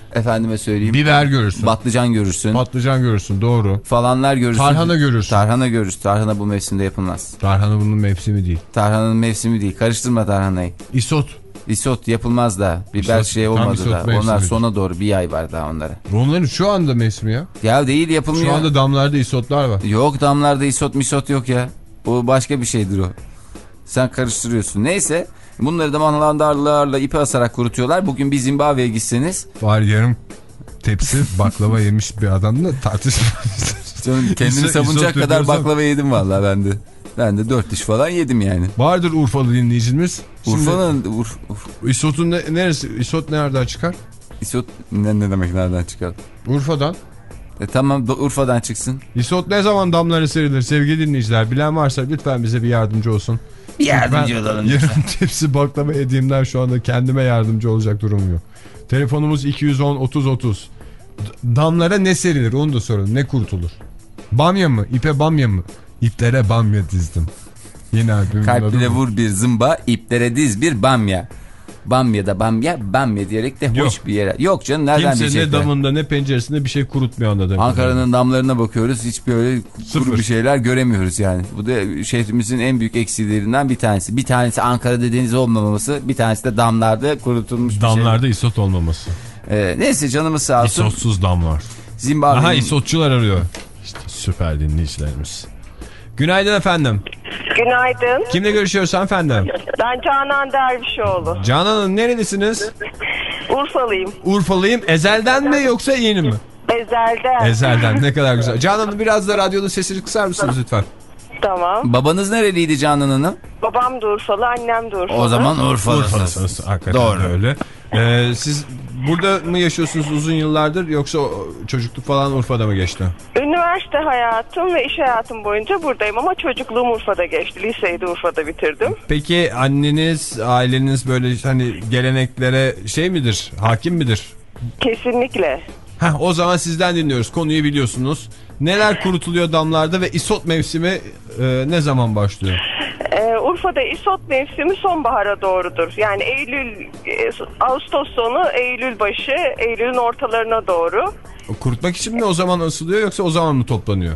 Efendime söyleyeyim. Biber görürsün. Patlıcan görürsün. Patlıcan görürsün, doğru. Falanlar görürsün. Tarhana görürsün. Tarhana görürsün. Tarhana bu mevsimde yapılmaz. Tarhana bunun mevsimi değil. Tarhananın mevsimi değil. Karıştırma tarhanayı. İsot. İsot yapılmaz da. Biber İsot, şey olmadı da. Onlar mevsimidir. sona doğru bir ay var daha onlara. Onların şu anda mevsimi ya. Ya değil, yapılmıyor. Şu anda damlarda isotlar var. Yok, damlarda isot misot yok ya. O başka bir şeydir o. Sen karıştırıyorsun. Neyse. Bunları da manlandarlarla ipi asarak kurutuyorlar. Bugün bir Zimbabwe'ye gitseniz. Var yarım tepsi baklava yemiş bir adamla tartışmamız. Kendini savunacak kadar baklava yedim vallahi ben de. Ben de dört diş falan yedim yani. Vardır Urfalı dinleyicimiz. Urfa'nın... Urf, Urf. İsot'un ne, neresi? İsot nereden çıkar? İsot ne, ne demek nereden çıkar? Urfa'dan. E tamam, Urfa'dan çıksın. İsot ne zaman damlara serilir sevgili dinleyiciler? Bilen varsa lütfen bize bir yardımcı olsun. Bir yardımcı olalım. Yarım tepsi baklava yediğimden şu anda kendime yardımcı olacak durumum yok. Telefonumuz iki yüz on otuz otuz. Damlara ne serilir onu da sorun. Ne kurtulur? Bamya mı? İpe bamya mı? İplere bamya dizdim. Yine albümün Kalpine vur bir zımba, iplere diz bir bamya. Bamya da bamya, bamya diyerek de hoş yok. Bir yere. Yok canım, nereden kimse diyecekler? Kimse ne damında ne penceresinde bir şey kurutmuyor anladığım. Ankara'nın damlarına bakıyoruz, hiç böyle kuru bir şeyler göremiyoruz yani. Bu da şehrimizin en büyük eksilerinden bir tanesi. Bir tanesi Ankara'da deniz olmaması, bir tanesi de damlarda kurutulmuş bir damlarda şey. Damlarda isot isot olmaması. Ee, neyse canımız sağ olsun. İsotsuz damlar. Zimbabwe'nin... Aha, isotçular arıyor. İşte süper dinleyicilerimiz. Günaydın efendim. Günaydın. Kimle görüşüyoruz efendim? Ben Canan Dervişoğlu. Canan Hanım, nerelisiniz? Urfalıyım. Urfalıyım. Ezelden mi yoksa yeni mi? Ezelden. Ezelden, ne kadar güzel. Canan Hanım, biraz da radyonun sesini kısar mısınız lütfen? Tamam. Babanız nereliydi Canan Hanım? Babam da Urfalı, annem de Urfalı. O zaman Urfalısınız. Urfalısınız. Hakikaten doğru. Öyle. Ee, siz burada mı yaşıyorsunuz uzun yıllardır yoksa çocukluk falan Urfa'da mı geçti? Üniversite hayatım ve iş hayatım boyunca buradayım ama çocukluğum Urfa'da geçti. Liseyi de Urfa'da bitirdim. Peki anneniz, aileniz böyle hani geleneklere şey midir, hakim midir? Kesinlikle. Heh, o zaman sizden dinliyoruz. Konuyu biliyorsunuz. Neler kurutuluyor damlarda ve isot mevsimi e, ne zaman başlıyor? Ee, Urfa'da isot mevsimi sonbahara doğrudur. Yani Eylül, e, Ağustos sonu, Eylül başı, Eylül'ün ortalarına doğru. O kurutmak için mi o zaman asılıyor yoksa o zaman mı toplanıyor?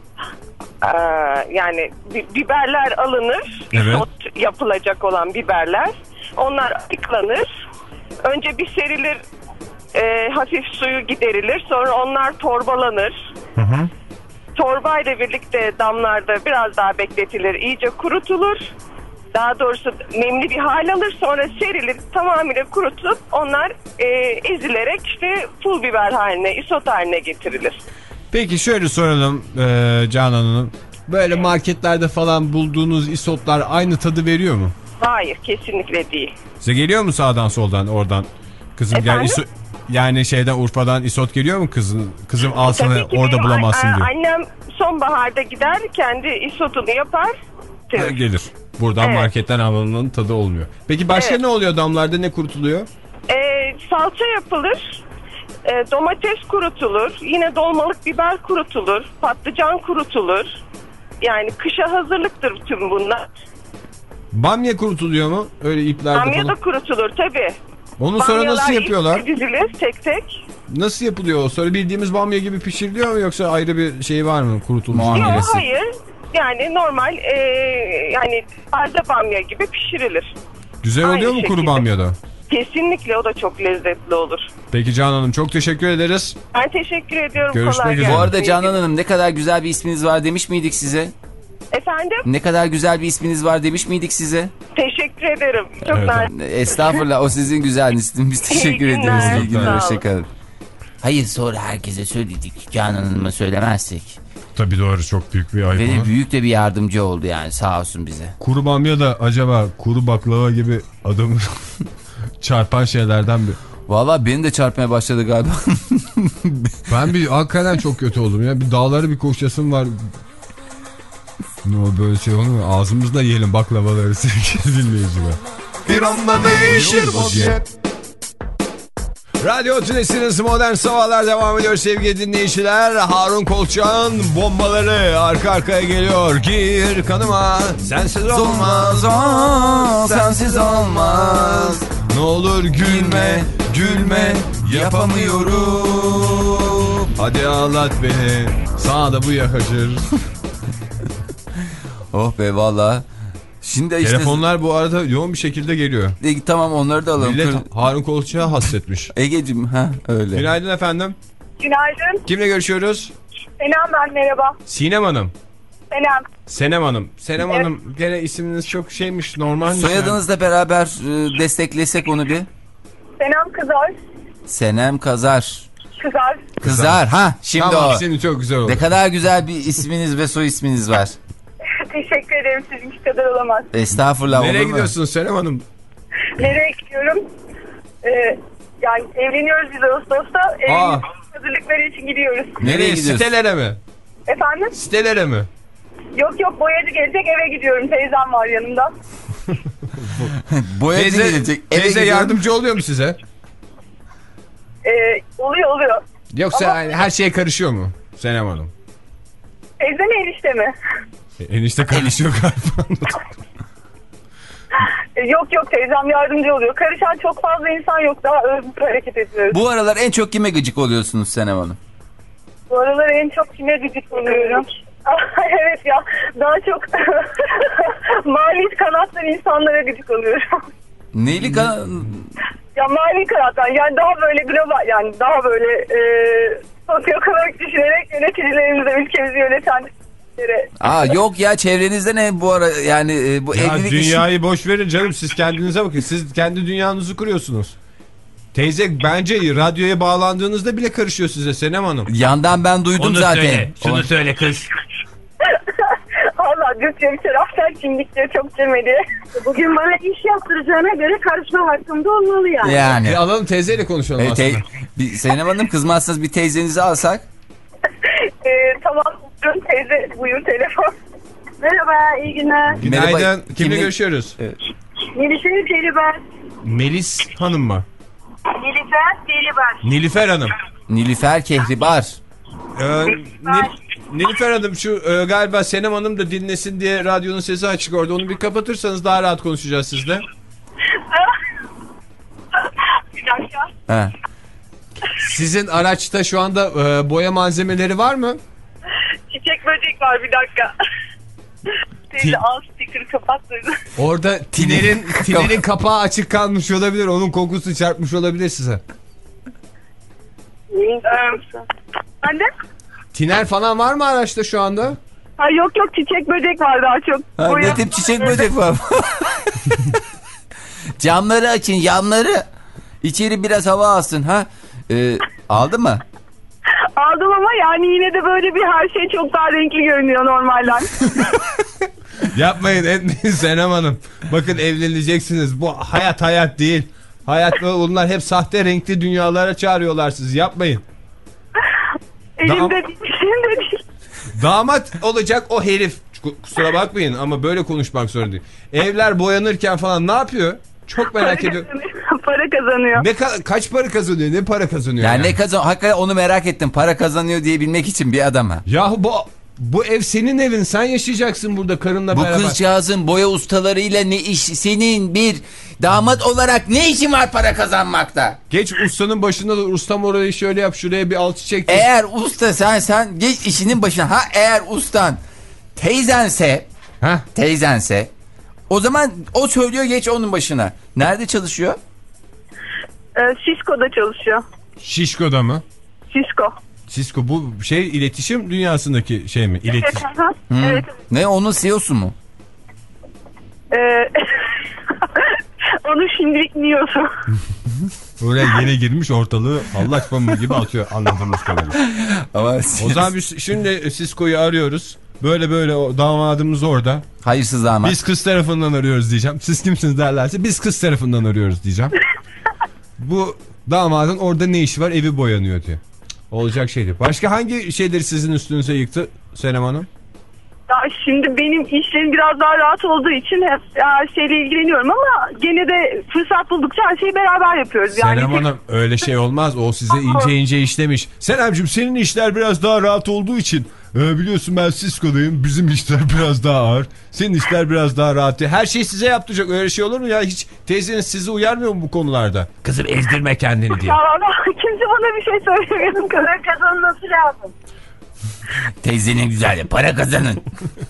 Ee, yani bi biberler alınır. Evet. Isot yapılacak olan biberler. Onlar ayıklanır. Önce bir serilir, e, hafif suyu giderilir. Sonra onlar torbalanır. Hı hı. Torba ile birlikte damlarda biraz daha bekletilir, iyice kurutulur. Daha doğrusu nemli bir hal alır, sonra serilir, tamamıyla kurutup onlar e, ezilerek işte pul biber haline, isot haline getirilir. Peki şöyle soralım e, Canan Hanım. Böyle marketlerde falan bulduğunuz isotlar aynı tadı veriyor mu? Hayır, kesinlikle değil. Size geliyor mu sağdan soldan oradan? Kızım gel iso yani şeyden Urfa'dan isot geliyor mu kızım? Kızım alsana orada bulamazsın diye. Annem sonbaharda gider kendi isotunu yapar. Ha, gelir. Buradan evet. Marketten almanın tadı olmuyor. Peki başka evet. Ne oluyor damlarda, ne kurutuluyor? Ee, salça yapılır. E, domates kurutulur. Yine dolmalık biber kurutulur. Patlıcan kurutulur. Yani kışa hazırlıktır tüm bunlar. Bamya kurutuluyor mu? Öyle iplerde Bamya falan. da kurutulur tabii. Onu sonra nasıl yapıyorlar? Dizilir tek tek. Nasıl yapılıyor? Sonra bildiğimiz bamya gibi pişiriliyor mu yoksa ayrı bir şey var mı kurutulmuş? Yok, hayır. Yani normal e, yani taze bamya gibi pişirilir. Güzel oluyor Aynı mu şekilde. Kuru bamyada? Kesinlikle, o da çok lezzetli olur. Peki Canan Hanım, çok teşekkür ederiz. Ben teşekkür ediyorum. Görüşmek üzere. Bu arada Canan Hanım, ne kadar güzel bir isminiz var demiş miydik size? Efendim? Ne kadar güzel bir isminiz var demiş miydik size? Teşekkür ederim. Çok evet. nazik. Estağfurullah, o sizin güzel isminiz. Biz teşekkür İyi ediyoruz. İyi günler. Hoşçakalın. Hayır, sonra herkese söyledik. Canan Hanım'a söylemezsek. Tabii doğru, çok büyük bir ayıp. Ve büyük de bir yardımcı oldu yani, sağ olsun bize. Kuru bamya da acaba kuru baklava gibi adamı çarpan şeylerden bir. Valla beni de çarpmaya başladı galiba. Ben bir hakikaten çok kötü oldum ya. Bir dağları bir koşasım var. Ne o böyle şey olur mu? Ağzımızda yiyelim baklavaları sevgili dinleyiciler. Bir anda değişir vaziyet. Radyo Tülesi'niz Modern Sabahlar devam ediyor sevgili dinleyiciler. Harun Kolçak'ın bombaları arka arkaya geliyor. Gir kanıma, sensiz olmaz, olmaz sensiz olmaz. Ne olur gülme, gülme, yapamıyorum. Hadi ağlat beni. Sana da bu yakışır. Oh be valla. Şimdi işte... Telefonlar bu arada yoğun bir şekilde geliyor. E, tamam onları da alalım. Millet Harun Kolçak'a hasretmiş. Egeciğim ha öyle. Günaydın efendim. Günaydın. Kimle görüşüyoruz? Senem ben, merhaba. Sinem Hanım. Senem. Senem Hanım. Senem Evet. Hanım gene isminiz çok şeymiş, normalmiş. Soyadınızla beraber e, desteklesek onu bir. Senem Kızar. Senem Kazar. Kızar. Kızar ha şimdi tamam, o. ismi çok güzel oldu. Ne kadar güzel bir isminiz ve soy isminiz var. Teşekkür ederim, sizinki kadar olamaz. Estağfurullah. Nereye olur mu? gidiyorsunuz Senem Hanım? Nereye gidiyorum? Ee, yani evleniyoruz biz Ağustos'ta. Evlilik hazırlıkları için gidiyoruz. Nereye Nereye? gidiyorsun? Sitelere mi? Efendim? Sitelere mi? Yok yok, boyacı gelecek, eve gidiyorum. Teyzem var yanımda. Boyacı Teyze, gelecek. Eve teyze gidiyorum. yardımcı oluyor mu size? Ee, oluyor oluyor. Yoksa Ama- yani her şeye karışıyor mu Senem Hanım? Teyze mi, enişte mi? E, enişte karışıyor galiba. Ee, yok yok, teyzem yardımcı oluyor. Karışan çok fazla insan yok. Daha özgür hareket ediyoruz. Bu, Bu aralar en çok kime gıcık oluyorsunuz Senem Hanım? Bu aralar en çok kime gıcık oluyorum? Evet ya, daha çok mali kanattan insanlara gıcık oluyorum. Neyli kan... Ya mali kanattan, yani daha böyle global, yani daha böyle e, sosyoekonomik düşünerek yöneticilerimize, ülkemizi yönetenlere. Aa yok ya, çevrenizde ne bu ara yani e, bu Ya evlilik dünyayı işi... boş verin canım, siz kendinize bakın. Siz kendi dünyanızı kuruyorsunuz. Teyze bence radyoya bağlandığınızda bile karışıyor size Senem Hanım. Yandan ben duydum zaten. Şunu söyle kız. Allah Gülçe bir taraftan çimdikçe çok cimri. Bugün bana iş yaptıracağına göre karışma hakkında olmalı yani. Yani. E, alalım teyzeyle konuşalım E, aslında. te... bir, Senem Hanım kızmazsanız bir teyzenizi alsak. Ee, tamam, buyurun teyze, buyur telefon. Merhaba, iyi günler. Günaydın. Merhaba, Kimle kimle- görüşüyoruz? Nilüfer Deliber. Melis Hanım mı? Nilüfer Deliber. Nilüfer Hanım. Nilüfer Kehribar. Ee, Nil- Nilüfer Hanım şu e, galiba Senem Hanım da dinlesin diye radyonun sesi açık orada. Onu bir kapatırsanız daha rahat konuşacağız sizle. Bir dakika. Ha. Sizin araçta şu anda e, boya malzemeleri var mı? Çiçek böcek var, bir dakika. Teyze al sticker'ı kapat dedi. Orada tinerin, tinerin kapağı açık kalmış olabilir. Onun kokusu çarpmış olabilir size. Anne? Tiner falan var mı araçta şu anda? Ha, yok yok, çiçek böcek var daha çok. Ha, Boya- ne tip çiçek böcek var? Camları açın, camları. İçeri biraz hava alsın ha. Ee, aldı mı? Aldım ama yani yine de böyle bir her şey çok daha renkli görünüyor normalden. Yapmayın etmeyin Senem Hanım. Bakın evleneceksiniz. Bu hayat hayat değil. Hayat bunlar hep sahte renkli dünyalara çağırıyorlar sizi. Yapmayın. Elimde değil, elimde değil. Damat olacak o herif. Kusura bakmayın ama böyle konuşmak zorunda değil. Evler boyanırken falan ne yapıyor? Çok merak Para ediyorum. kazanıyor. Para kazanıyor. Ne ka- kaç para kazanıyor? Ne para kazanıyor? Yani, Yani, ne kazan hakikaten onu merak ettim. Para kazanıyor diye bilmek için bir adama. Yahu bu bu ev senin evin. Sen yaşayacaksın burada karınla Bu beraber. kızcağızın boya ustalarıyla ne iş, senin bir damat olarak ne işin var para kazanmakta? Geç ustanın başında da ustam orayı şöyle yap, şuraya bir alçı çek. Eğer usta sen sen geç işinin başına. Ha eğer ustan teyzense, Heh. teyzense o zaman o söylüyor, geç onun başına. Nerede çalışıyor? Ee, Cisco'da çalışıyor. Şişko'da mı? Cisco. Cisco bu şey iletişim dünyasındaki şey mi? Evet. İletişim. aha. Hmm. Evet. Ne onun C E O'su mu? Ee, onu şimdilik niyosu. Oraya yeni girmiş, ortalığı Allah pamuk gibi atıyor anladığımız kadarıyla. Ama O zaman biz şimdi Cisco'yu arıyoruz. Böyle böyle o damadımız orada. hayırsız damat. Biz kız tarafından arıyoruz diyeceğim. Siz kimsiniz derlerse biz kız tarafından arıyoruz diyeceğim. Bu damadın orada ne işi var? Evi boyanıyor diye. Olacak şey değil. Başka hangi şeyleri sizin üstünüze yıktı Senem Hanım? Ya şimdi benim işlerim biraz daha rahat olduğu için hep her şeyle ilgileniyorum ama gene de fırsat buldukça her şeyi beraber yapıyoruz. Yani Senem Hanım öyle şey olmaz. O size ince ince işlemiş. Senemciğim senin işler biraz daha rahat olduğu için Ee, biliyorsun ben Cisco'dayım. Bizim işler biraz daha ağır. Senin işler biraz daha rahat. Her şeyi size yaptıracak. Öyle şey olur mu ya? Hiç teyzeniz sizi uyarmıyor mu bu konularda? Kızım ezdirme kendini diye. Ya Allah, kimse bana bir şey söylemiyor. Para kazanması lazım. Teyzenin güzel para kazanın.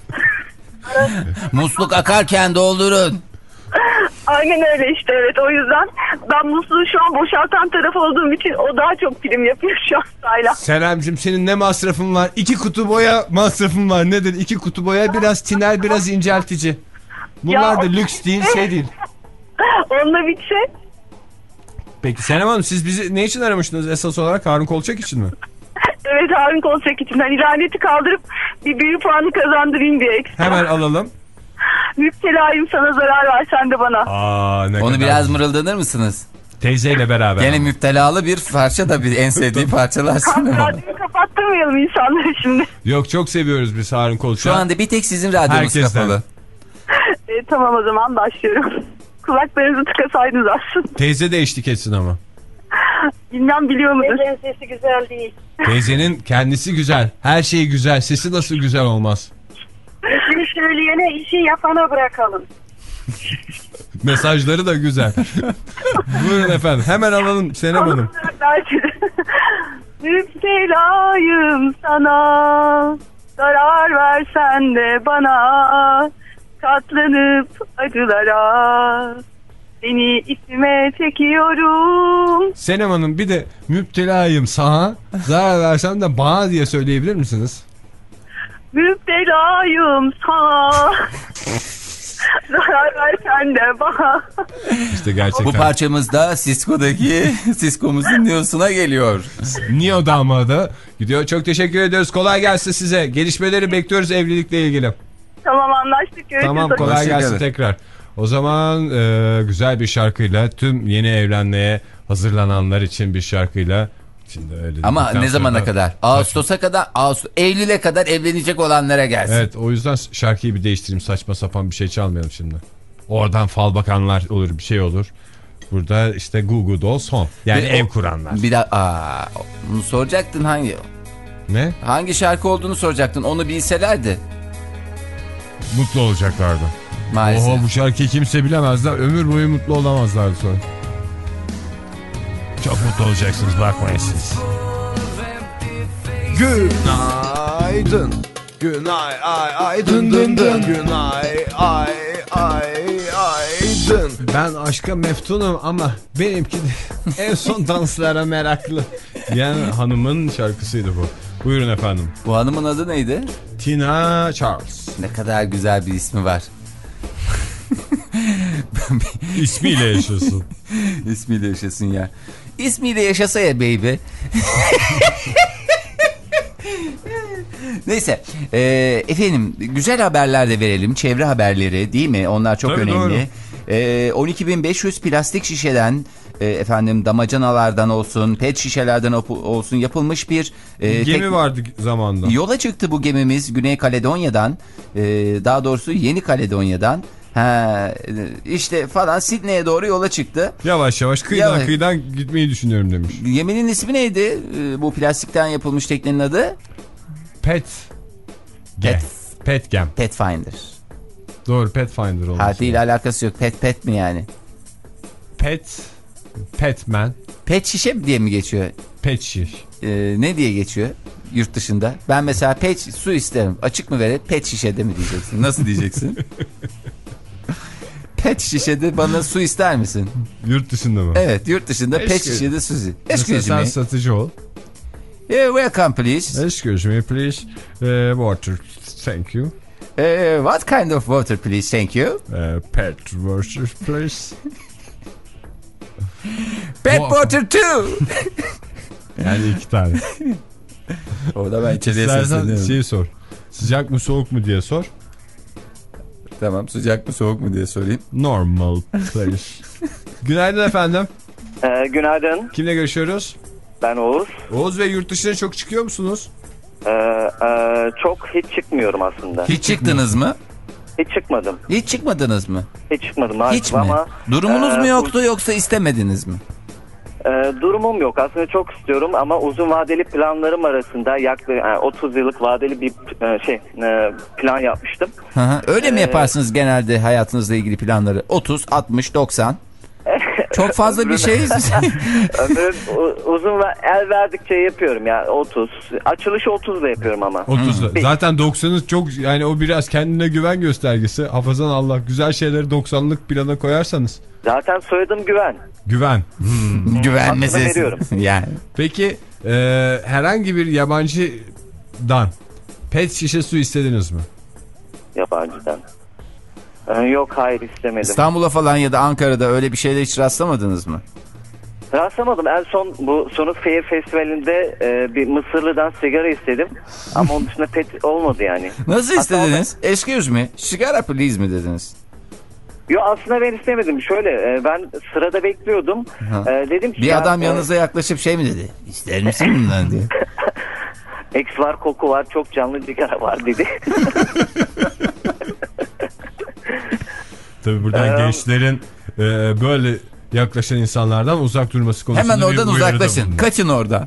Musluk akarken doldurun. Aynen öyle işte, evet, o yüzden ben musluğu şu an boşaltan taraf olduğum için o daha çok prim yapıyor şu an Sayla. Selamcığım, senin ne masrafın var? İki kutu boya masrafın var. Nedir? İki kutu boya, biraz tiner, biraz inceltici. Bunlar Ya, da lüks değil, şey değil. Onunla bir şey. Peki Senem Hanım, siz bizi ne için aramıştınız esas olarak? Harun Kolçak için mi? Evet, Harun Kolçak için. Hani laneti kaldırıp bir büyü puanı kazandırayım diye ekstra. Hemen alalım. Müptelayım sana, zarar versen de bana. Aa, ne Onu kadar biraz mırıldanır mısınız? teyzeyle beraber. Gene müptelalı bir parça da bir en sevdiği parçalar. Radyoyu kapattırmayalım insanları şimdi. Yok, çok seviyoruz biz Harun Kolçak. Şu anda bir tek sizin radyonuz Herkesten. kapalı. E, tamam, o zaman başlıyorum. Kulaklarınızı tıkasaydınız aslında. Teyze de eşlik etsin ama. Bilmem biliyor mudur? Teyzenin sesi güzel değil. Teyzenin kendisi güzel. Her şeyi güzel. Sesi nasıl güzel olmaz? İşini söyleyene, işi yapana bırakalım. Mesajları da güzel. Buyurun efendim. Hemen alalım Senem Hanım. Müptelayım sana, zarar versen de bana, katlanıp acılara seni içime çekiyorum. Senem Hanım, bir de müptelayım sağa, zarar versem de bana diye söyleyebilir misiniz? Müptelayım sana, zarar versen de bana. İşte gerçekten. Bu parçamızda Cisco'daki Cisco'muzun Neo'suna geliyor. Neo damadı gidiyor. Çok teşekkür ediyoruz. Kolay gelsin size. Gelişmeleri bekliyoruz evlilikle ilgili. Tamam, anlaştık. Görüşürüz. Tamam, kolay Hoşça gelsin kalın. tekrar. O zaman e, güzel bir şarkıyla, tüm yeni evlenmeye hazırlananlar için bir şarkıyla. Şimdi öyle Ama dedikten ne zamana sonra- kadar? Ağustos'a kadar, Ağustos, Eylül'e kadar evlenecek olanlara gelsin. Evet, o yüzden şarkıyı bir değiştireyim. Saçma sapan bir şey çalmayalım şimdi. Oradan fal bakanlar olur, bir şey olur. Burada işte Google Dolls son. Yani Bir- ev kuranlar. Bir daha, aa, bunu soracaktın, hangi Ne? hangi şarkı olduğunu soracaktın. Onu bilselerdi. Mutlu olacaklardı. Maalesef. Oho, bu şarkıyı kimse bilemezler. Ömür boyu mutlu olamazlardı sonra. Çok mutlu olacaksınız, bakmayın siz. Günaydın. Günay ay ay dın dın dın. Günay ay ay ay dın. Ben aşka meftunum ama benimki de en son danslara meraklı. Yani hanımın şarkısıydı bu. Buyurun efendim. Bu hanımın adı neydi? Tina Charles. Ne kadar güzel bir ismi var. İsmiyle yaşasın. İsmiyle yaşasın ya. İsmiyle yaşasa ya baby. Neyse, e, efendim güzel haberler de verelim, çevre haberleri değil mi? Onlar çok Tabii, önemli. E, on iki bin beş yüz plastik şişeden, e, efendim damacanalardan olsun, pet şişelerden olsun yapılmış bir e, Gemi tek... vardı zamanında. Yola çıktı bu gemimiz Güney Kaledonya'dan, e, daha doğrusu Yeni Kaledonya'dan. Ha, işte falan Sidney'e doğru yola çıktı. Yavaş yavaş kıyıdan Yavaş. kıyıdan gitmeyi düşünüyorum demiş. Geminin ismi neydi? E, bu plastikten yapılmış teknenin adı? Pet Gem. Pet. Pet Gem. Petfinder. Doğru, Petfinder olmuş. Harfiyle alakası yok. Pet pet mi yani? Pet Petman. Pet şişe diye mi geçiyor? Pet şiş. Ee, ne diye geçiyor yurt dışında? Ben mesela pet su isterim. Açık mı verir? Pet şişede mi diyeceksin? Nasıl diyeceksin? Pet şişede bana su ister misin? Yurt dışında mı? Evet, yurt dışında pet Eşkı. şişede su. Mesela Excuse sen me. satıcı ol. Yeah, welcome please. Excuse me please. Uh, water. Thank you. Uh, what kind of water please? Thank you. Uh, pet water please. Pet Wow. water too. Yani iki tane. Orada ben içeriye İstersen sesleniyorum. şeyi sor. Sıcak mı soğuk mu diye sor. Tamam, sıcak mı soğuk mu diye sorayım. Normal please. Günaydın efendim. Ee, günaydın. Kimle görüşüyoruz? Ben Oğuz. Oğuz ve yurt dışına çok çıkıyor musunuz? Ee, e, çok hiç çıkmıyorum aslında. Hiç çıktınız mı? Hiç çıkmadım. Hiç çıkmadınız mı? Hiç çıkmadım maalesef Hiç mi? ama. Durumunuz e, mu bu- yoktu yoksa istemediniz mi? e, Ee, durumum yok. Aslında çok istiyorum ama uzun vadeli planlarım arasında yaklaşık yani otuz yıllık vadeli bir e, şey e, plan yapmıştım. Hı hı. Öyle mi Ee, yaparsınız genelde hayatınızla ilgili planları? otuz, altmış, doksan. Çok fazla bir şey. Ömrüm u- uzun ve el verdikçe yapıyorum ya otuz. Açılışı otuzda yapıyorum ama. otuzda. Bir- Zaten doksanı çok yani o biraz kendine güven göstergesi. Hafızan Allah güzel şeyleri doksanlık plana koyarsanız. Zaten soyadım Güven. Güven. Güven Hakkını meselesi. veriyorum. Yani. Peki e, herhangi bir yabancıdan pet şişe su istediniz mi? Yabancıdan. Ee, yok hayır istemedim. İstanbul'a falan ya da Ankara'da öyle bir şeyle hiç rastlamadınız mı? Rastlamadım. En son bu Sonuz Fair Festivali'nde e, bir Mısırlı'dan sigara istedim. Ama onun dışında pet olmadı yani. Nasıl Hatta istediniz? Excuse me, sigara please mi dediniz? Yo aslında ben istemedim. Şöyle e, ben sırada bekliyordum. E, dedim ki Bir ya, adam e, yanınıza yaklaşıp şey mi dedi? İster misin bundan diye. X var, koku var, çok canlı sigara var dedi. Tabii buradan Ee, gençlerin e, böyle yaklaşan insanlardan uzak durması konusunda Hemen oradan bir uyarıda uzaklaşın. bulunun. Kaçın oradan.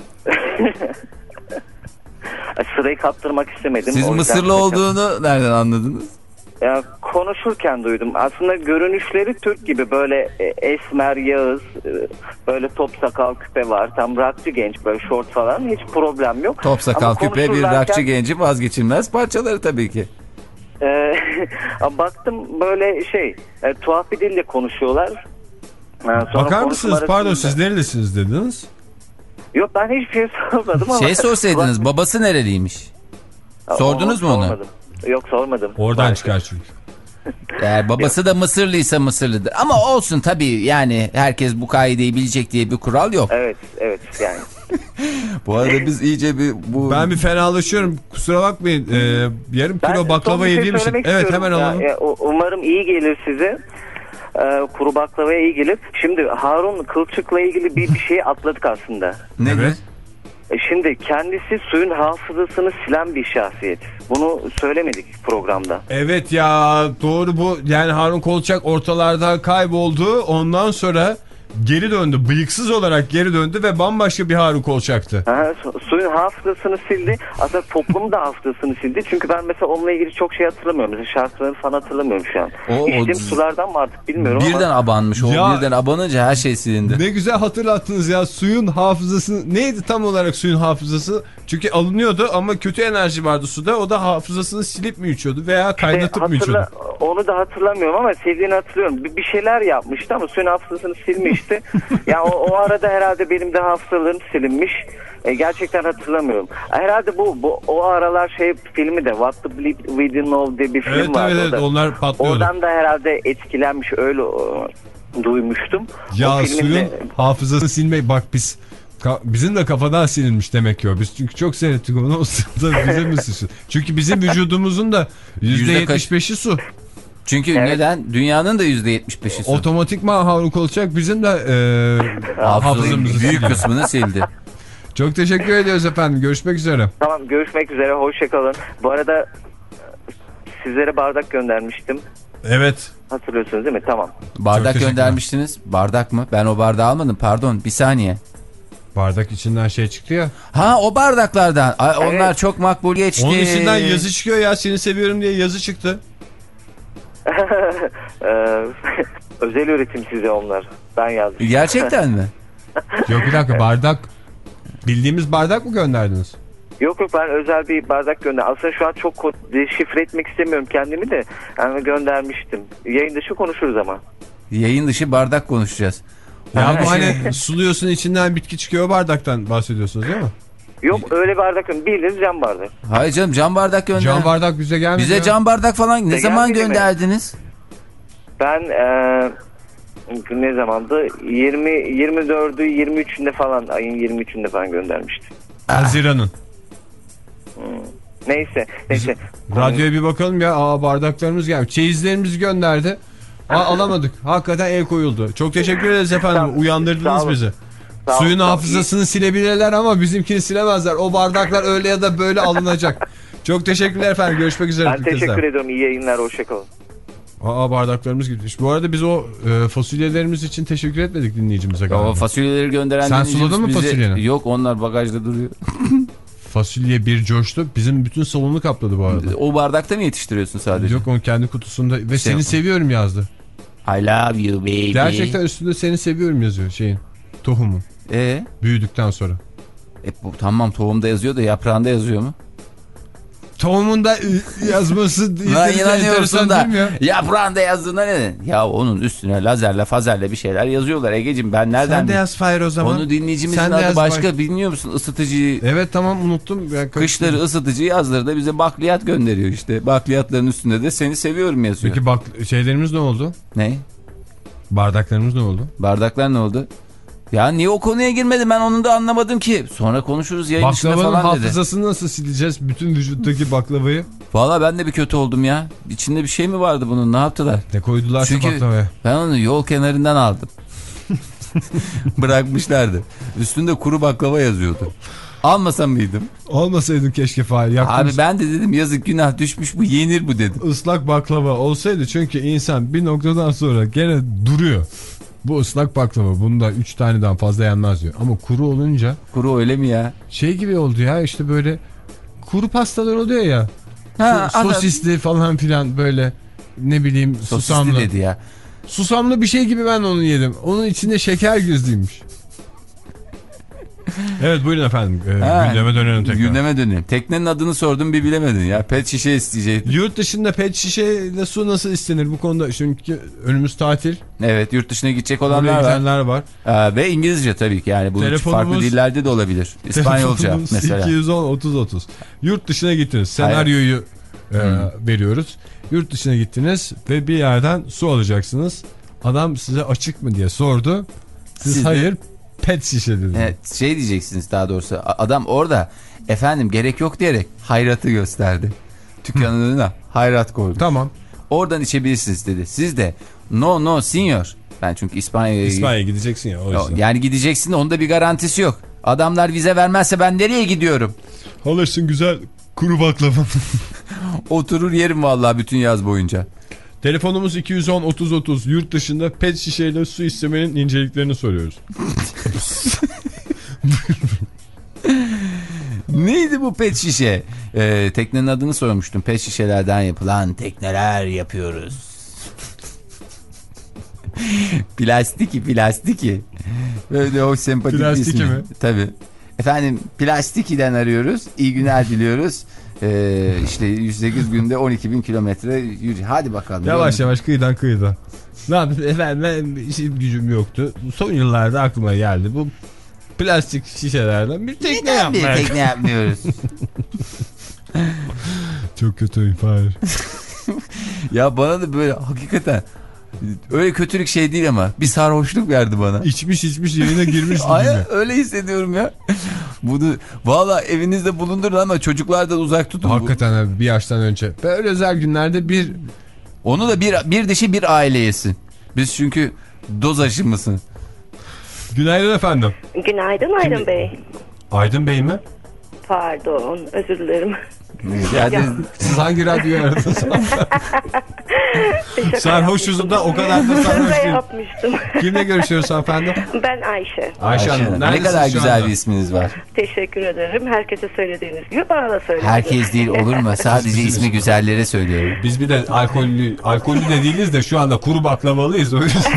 Sırayı kaptırmak istemedim. Siz O yüzden Mısırlı kaçın. olduğunu nereden anladınız? Ya, konuşurken duydum. Aslında görünüşleri Türk gibi böyle e, esmer, yağız, e, böyle top sakal küpe var. Tam rockçı genç böyle şort falan. Hiç problem yok. Top sakal Ama küpe bir konuşurlarken, rockçı genci vazgeçilmez parçaları tabii ki. E, baktım böyle şey e, tuhaf bir dille konuşuyorlar. E, sonra Bakar mısınız? konuşma Pardon arasında- siz nerelisiniz dediniz? Yok ben hiçbir şey sormadım ama. Şey sorsaydınız babası nereliymiş? Sordunuz mu onu? Sormadım. Yok sormadım. Oradan Maalesef. çıkar çünkü. Eğer babası da Mısırlıysa Mısırlıdır. Ama olsun tabii yani herkes bu kaideyi bilecek diye bir kural yok. Evet evet yani. Bu arada biz iyice bir bu... Ben bir fenalaşıyorum. Kusura bakmayın. Ee, yarım Ben kilo son baklava bir şey yediğim için. söylemek Evet istiyorum. hemen alalım. Ya, ya, u- umarım iyi gelir size. Ee, kuru baklavaya iyi gelir. Şimdi Harun Kılçık'la ilgili bir, bir şey atladık aslında. Nedir? Evet. E şimdi kendisi suyun hafızasını silen bir şahsiyet. Bunu söylemedik programda. Evet ya doğru bu. Yani Harun Kolçak ortalardan kayboldu. Ondan sonra geri döndü. Bıyıksız olarak geri döndü ve bambaşka bir Harun Kolçak'tı. Ha, su- suyun hafızasını sildi. Aslında toplumun da hafızasını sildi. Çünkü ben mesela onunla ilgili çok şey hatırlamıyorum. Mesela şarkılarını falan hatırlamıyorum şu an. O- o- İçtiğim sulardan mı artık bilmiyorum Birden ama. abanmış o. Ya- Birden abanınca her şey silindi. Ne güzel hatırlattınız ya. Suyun hafızası neydi tam olarak suyun hafızası? Çünkü alınıyordu ama kötü enerji vardı suda. O da hafızasını silip mi içiyordu veya kaynatıp mı Hatırla- içiyordu? Onu da hatırlamıyorum ama sevdiğini hatırlıyorum. Bir, bir şeyler yapmıştı ama suyun hafızasını silmişti. Yani o, o arada herhalde benim de hafızalarım silinmiş. E, gerçekten hatırlamıyorum. Herhalde bu, bu o aralar şey filmi de What the Bleep We Didn't Know diye bir film Evet vardı. evet, evet O da- onlar patlıyordu. Oradan da herhalde etkilenmiş öyle o, duymuştum. Ya O filmin suyun de- hafızasını silmeyi bak biz ka- bizim de kafadan silinmiş demek ki o. Biz çünkü çok seyrettik onu o sırada bize mi sıçradı? Çünkü bizim vücudumuzun da yüzde yetmiş beşi su. Çünkü Evet. neden? Dünyanın da yüzde yetmiş beşi su. Otomatikman Harun Kolçak bizim de e, hafızamızı Hafızamızın büyük siliyor. kısmını sildi. Çok teşekkür ediyoruz efendim. Görüşmek üzere. Tamam görüşmek üzere hoşçakalın. Bu arada sizlere bardak göndermiştim. Evet. Hatırlıyorsunuz değil mi? Tamam. Bardak teşekkürler. göndermiştiniz. Bardak mı? Ben o bardağı almadım. Pardon bir saniye. Bardak içinden şey çıktı ya. Ha o bardaklardan. Ay, Evet. onlar çok makbuliyetçi. Onun içinden yazı çıkıyor ya. Seni seviyorum diye yazı çıktı. Ee, özel üretim size onlar. Ben yazdım. Gerçekten mi? Yok bir dakika bardak. Bildiğimiz bardak mı gönderdiniz? Yok yok ben özel bir bardak gönderdim. Aslında şu an çok ko- deşifre etmek istemiyorum kendimi de. Yani göndermiştim. Yayın dışı konuşuruz ama. Yayın dışı bardak konuşacağız. Ya bu şey- hani suluyorsun içinden bitki çıkıyor bardaktan bahsediyorsunuz değil mi? Yok öyle bardak gönderdim. Bildiğiniz cam bardak. Hayır canım cam bardak gönder. Cam bardak bize gelmedi. Bize ya. cam bardak falan ne Bize zaman gelmedi mi? gönderdiniz? Ben ee, ne zamandı? yirmi yirmi dördü yirmi üçünde falan ayın yirmi üçünde falan göndermiştim. Haziran'ın. Neyse. Neyse. Radyoya bir bakalım ya. Aa bardaklarımız gelmiş. Çeyizlerimizi gönderdi. Aa, alamadık. Hakikaten el koyuldu. Çok teşekkür ederiz efendim. Sağ- Uyandırdınız sağ olun. bizi. Sağ olun, Suyun sağ olun. hafızasını silebilirler ama bizimkini silemezler. O bardaklar öyle ya da böyle alınacak. Çok teşekkürler efendim. Görüşmek üzere. Ben Türkçe'de. teşekkür ediyorum. İyi yayınlar. Hoşçakalın. Aa, bardaklarımız gitmiş. Bu arada biz o e, fasulyelerimiz için teşekkür etmedik dinleyicimize galiba. O fasulyeleri gönderen Sen suladın mı bize... fasulyeni? Yok, onlar bagajda duruyor. Fasulye bir coştu. Bizim bütün salonu kapladı bu arada. O bardakta mı yetiştiriyorsun sadece? Yok, onun kendi kutusunda. Ve şey seni yapma. seviyorum yazdı. I love you baby. Gerçekten üstünde seni seviyorum yazıyor şeyin. Tohumun. Ee? Büyüdükten sonra. E, bu, tamam, tohumda yazıyor da yaprağında yazıyor mu? Tohumunda yazması Lan inanıyorsun da ya. yaprağında yazdığında ne? Ya onun üstüne lazerle fazerle bir şeyler yazıyorlar Egeciğim, ben nereden? Sen de yaz Fahir o zaman. Onu dinleyicimizin Sen de adı yaz başka bak. bilmiyor musun? Isıtıcıyı. Evet tamam, unuttum. Ben Kışları ısıtıcı, yazları da bize bakliyat gönderiyor işte. Bakliyatların üstünde de seni seviyorum yazıyor. Peki bak, şeylerimiz ne oldu? Ne? Bardaklarımız ne oldu? Bardaklar ne oldu? Ya niye o konuya girmedim, ben onu da anlamadım ki. Sonra konuşuruz yayın dışında Baklavanın falan dedi. hafızasını nasıl sileceğiz? Bütün vücuttaki baklavayı. Valla ben de bir kötü oldum ya. İçinde bir şey mi vardı bunun, ne yaptılar? Ne koydular Çünkü baklavaya? ben onu yol kenarından aldım. Bırakmışlardı. Üstünde kuru baklava yazıyordu. Almasam mıydım? Olmasaydın keşke Fahir. Abi ben de dedim yazık, günah düşmüş, bu yenir bu dedim. Islak baklava olsaydı, çünkü insan bir noktadan sonra gene duruyor. Bu ıslak baklava, bunda üç taneden fazla yenmez diyor. Ama kuru olunca. Kuru öyle mi ya? Şey gibi oldu ya, işte böyle kuru pastalar oluyor ya. Ha, So sosisli falan filan, böyle ne bileyim susamlı. Sosisli dedi ya. Susamlı bir şey gibi ben onu yedim. Onun içinde şeker gizliymiş. Evet buyurun efendim. Ee, Ha, gündeme dönelim tekrar. Gündeme dönelim. Teknenin adını sordum, bir bilemedin ya. Pet şişe isteyecektin. Yurt dışında pet şişeyle su nasıl istenir bu konuda? Çünkü önümüz tatil. Evet, yurt dışına gidecek Oraya olanlar var. gidenler var. Ee, ve İngilizce tabii ki, yani bu farklı dillerde de olabilir. İspanyolca mesela. iki yüz on otuz otuz. Yurt dışına gittiniz. Senaryoyu e, veriyoruz. Yurt dışına gittiniz ve bir yerden su alacaksınız. Adam size açık mı diye sordu. Siz, Siz hayır de... pet şişe dediniz. Evet, şey diyeceksiniz daha doğrusu. Adam orada efendim gerek yok diyerek hayratı gösterdi. Dükkanın önüne hayrat koydu. Tamam. Oradan içebilirsiniz dedi. Siz de no no senior. Ben çünkü İspanya'ya İspanya'ya gideceksin ya, o yüzden. Yani gideceksin, onda bir garantisi yok. Adamlar vize vermezse ben nereye gidiyorum? Alırsın güzel kuru baklava. Oturur yerim vallahi bütün yaz boyunca. Telefonumuz iki yüz on otuz otuz. Yurt dışında pet şişeyle su istemenin inceliklerini soruyoruz. Neydi bu pet şişe? Ee, teknenin adını sormuştum. Pet şişelerden yapılan tekneler yapıyoruz. Plastiki plastiki. Böyle o sempatik plastiki ismi. mi? Tabii. Efendim Plastiki'den arıyoruz. İyi günler diliyoruz. Ee, işte yüz sekiz günde on iki bin kilometre yürü. Hadi bakalım. Yavaş yavaş kıyıdan kıyıdan. Ne yapayım efendim, ben işim gücüm yoktu. Son yıllarda aklıma geldi. Bu plastik şişelerden bir tekne Neden yapmak. bir tekne yapmıyoruz? Çok kötüyüm Fahir. Ya bana da böyle hakikaten öyle kötülük şey değil ama bir sarhoşluk verdi bana. İçmiş içmiş yerine girmiş. Ay, öyle hissediyorum ya. Bunu valla evinizde bulundurun ama çocuklardan uzak tutun. Hakikaten abi, bir yaştan önce. Böyle özel günlerde bir... Onu da bir, bir dişi bir aile yesin. Biz çünkü doz aşımısın. Günaydın efendim. Günaydın Aydın Bey. Aydın Bey mi? Pardon, özür dilerim. Yani, siz hangi radyoyu aradınız? Sarhoşuzum da o kadar da sarhoş değil. yapmıştım. Kimle görüşüyoruz hanımefendi? Ben Ayşe. Ayşe Hanım. Ne kadar güzel anda? Bir isminiz var. Teşekkür ederim. Herkese söylediğiniz gibi bana da söylediniz. Herkes değil olur mu? Sadece ismi güzellere söylüyorum. Biz bir de alkollü, alkollü de değiliz de şu anda kuru baklavalıyız.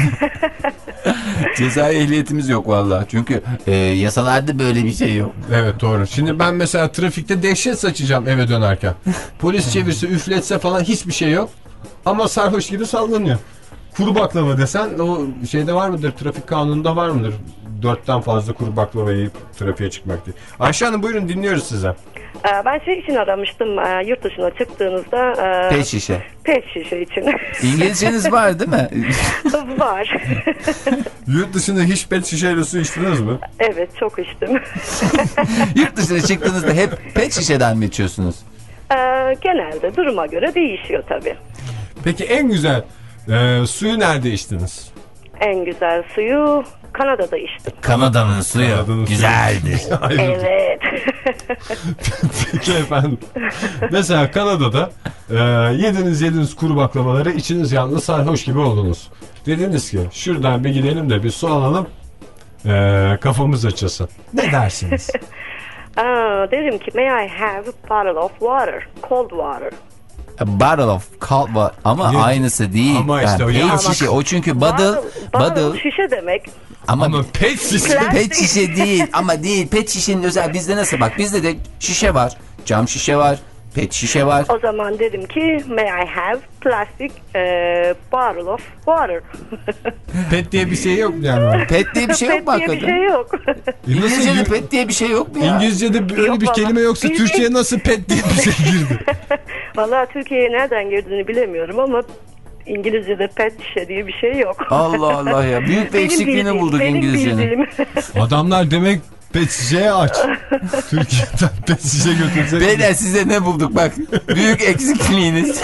Cezai ehliyetimiz yok vallahi. Çünkü e, yasalarda böyle bir şey yok. Evet doğru. Şimdi ben mesela trafikte dehşet saçacağım eve dönerken. Polis çevirse, üfletse falan hiçbir şey yok. Ama sarhoş gibi sallanıyor. Kuru baklava desen o şeyde var mıdır? Trafik kanununda var mıdır? Dörtten fazla kuru baklava yiyip trafiğe çıkmak diye. Ayşe Hanım buyurun, dinliyoruz size. Ben şey için aramıştım, yurt dışına çıktığınızda. Pet şişe. Pet şişe için. İngilizceniz var değil mi? Var. Yurt dışında hiç pet şişeyle su içtiniz mi? Evet, çok içtim. Yurt dışına çıktığınızda hep pet şişeden mi içiyorsunuz? Genelde duruma göre değişiyor tabii. Peki en güzel e, suyu nerede içtiniz? En güzel suyu Kanada'da içtim. Kanada'nın suyu Kanada'nın güzeldir. Evet. Peki efendim. Mesela Kanada'da e, yediniz yediniz kuru baklavaları, içiniz yandı, sarhoş gibi oldunuz. Dediniz ki şuradan bir gidelim de bir su alalım, e, kafamız açılsın. Ne dersiniz? Aa, derim ki may I have a bottle of water, cold water. A bottle of cold water. Ama Ye- aynısı değil. Ama işte o pet ya- şişe. O çünkü bottle, Bottle, bottle. şişe demek. Ama, Ama pet şişe. pet şişe değil. Ama değil. Pet şişenin özel. Bizde nasıl bak? Bizde de şişe var. Cam şişe var. Pet şişe var. O zaman dedim ki may I have plastic e, bottle of water. Pet diye bir şey yok yani. Pet diye bir şey yok mu Pet diye bir hakikaten? şey yok. İngilizce'de pet diye bir şey yok mu ya? İngilizce'de böyle Yok bir vallahi. kelime yoksa Biz- Türkçe'ye nasıl pet diye bir şey girdi? Vallahi Türkiye'ye nereden girdiğini bilemiyorum ama İngilizce'de pet şişe diye bir şey yok. Allah Allah ya. Büyük bir Benim eksikliğini bildiğim, bulduk benim İngilizcenin. bildiğim. Adamlar demek pet şişeye aç. Türkiye'den pet şişe götürecek. Beyler size ne bulduk bak. Büyük eksikliğiniz.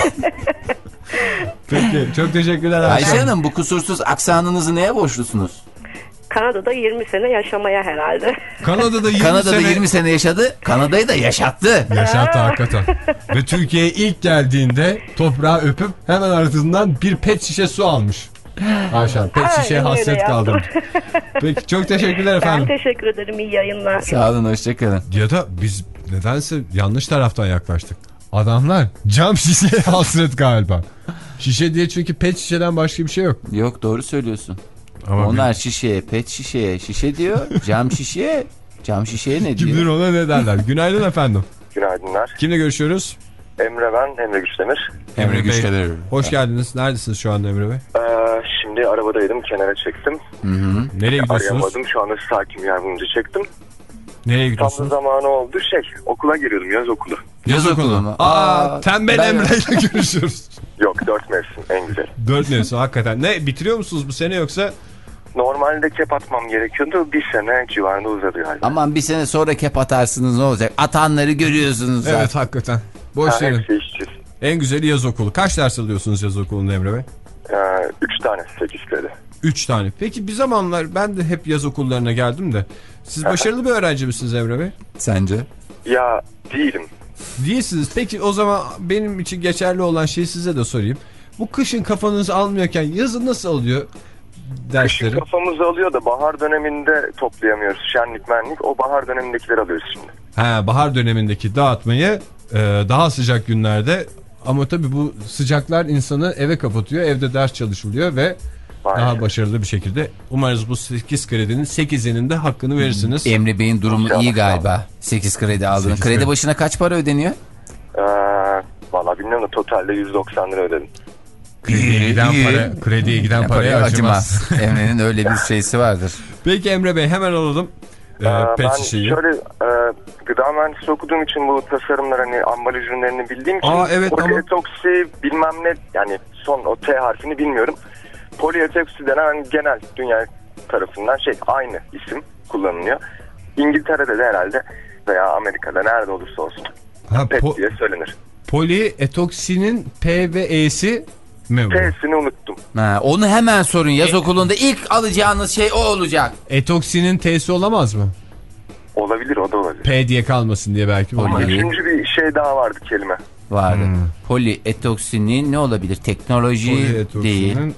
Peki çok teşekkürler. Ayşe Hanım, bu kusursuz aksanınızı neye borçlusunuz? Kanada'da yirmi sene yaşamaya herhalde. Kanada'da yirmi Kanada'da sene yirmi sene yaşadı. Kanada'yı da yaşattı. yaşattı hakikaten. Ve Türkiye'ye ilk geldiğinde toprağı öpüp hemen ardından bir pet şişe su almış. Ayşe Hanım, pet Aynen şişeye öyle hasret yaptım. kaldım. Peki çok teşekkürler efendim. Ben teşekkür ederim. İyi yayınlar. Sağ olun, hoşçakalın. Ya da biz nedense yanlış taraftan yaklaştık. Adamlar cam şişeye hasret galiba. Şişe diye, çünkü pet şişeden başka bir şey yok. Yok, doğru söylüyorsun. Ama Onlar şişeye, pet şişeye, şişe diyor. Cam şişeye, cam şişeye ne kim bilir diyor? ona ne derler. Günaydın efendim. Günaydınlar. Kimle görüşüyoruz? Emre ben, Emre Güçdemir. Emre Bey, Güçteler. hoş geldiniz. Neredesiniz şu anda Emre Bey? Ee, şimdi arabadaydım, kenara çektim. Hı hı. Nereye gidiyorsunuz? Arayamadım, şu anda sakin bir yer bulunca çektim. Nereye Tam da gidiyorsunuz? zamanı oldu, şey, okula giriyordum, yaz okulu. Yaz okulu mu? Aa, tembel ben- Emre ile görüşüyoruz. Yok, dört mevsim, en güzel. Dört mevsim hakikaten. Ne, bitiriyor musunuz bu sene yoksa? Normalde kep atmam gerekiyordu, bir sene civarında uzadı galiba. Aman bir sene sonra kep atarsınız, ne olacak? Atanları görüyorsunuz zaten. Evet hakikaten. Boş Ha, verin. hepsi işsiz. En güzeli yaz okulu. Kaç ders alıyorsunuz yaz okulunda Emre Bey? Ee, üç tane, sekiz kredi. Üç tane. Peki bir zamanlar ben de hep yaz okullarına geldim de. Siz başarılı bir öğrenci misiniz Emre Bey? Sence? Ya değilim. Değilsiniz. Peki o zaman benim için geçerli olan şeyi size de sorayım. Bu kışın kafanız almıyorken yazın nasıl oluyor dersleri? Kışın kafamızı alıyor da bahar döneminde toplayamıyoruz. Şenlik menlik, o bahar dönemindekileri alıyoruz şimdi. Ha, bahar dönemindeki dağıtmayı e, daha sıcak günlerde, ama tabii bu sıcaklar insanı eve kapatıyor. Evde ders çalışılıyor ve Aynen. daha başarılı bir şekilde. Umarız bu sekiz kredinin sekizinin de hakkını verirsiniz. Emre Bey'in durumu İnşallah. iyi galiba. sekiz kredi aldın. sekiz Kredi kredi. başına kaç para ödeniyor? Ee, Valla bilmiyorum da totalde yüz doksan lira ödedim. Krediye giden İyi. para, krediye giden Ya, paraya paraya acımaz. Emre'nin öyle bir şeysi vardır. Peki Emre Bey, hemen alalım. Ee, Ee, pet ben şişeyi. şöyle e, gıda mühendisi okuduğum için bu tasarımlar, hani ambalaj ürünlerini bildiğim için Aa, evet, ama- polietoksi bilmem ne, yani son o T harfini bilmiyorum. Polietoksi denen genel dünya tarafından şey, aynı isim kullanılıyor. İngiltere'de de herhalde veya Amerika'da, nerede olursa olsun Ha, pet po- diye söylenir. polietoksinin P ve E'si mi bu? T'sini unuttum. Ha, onu hemen sorun. Yaz okulunda ilk alacağınız şey o olacak. Etoksinin T'si olamaz mı? Olabilir, o da olabilir. P diye kalmasın diye belki. Poli- Ama Olabilir. üçüncü bir şey daha vardı, kelime. Vardı. Hmm. Polietoksinin ne olabilir? Teknoloji değil. Polietoksinin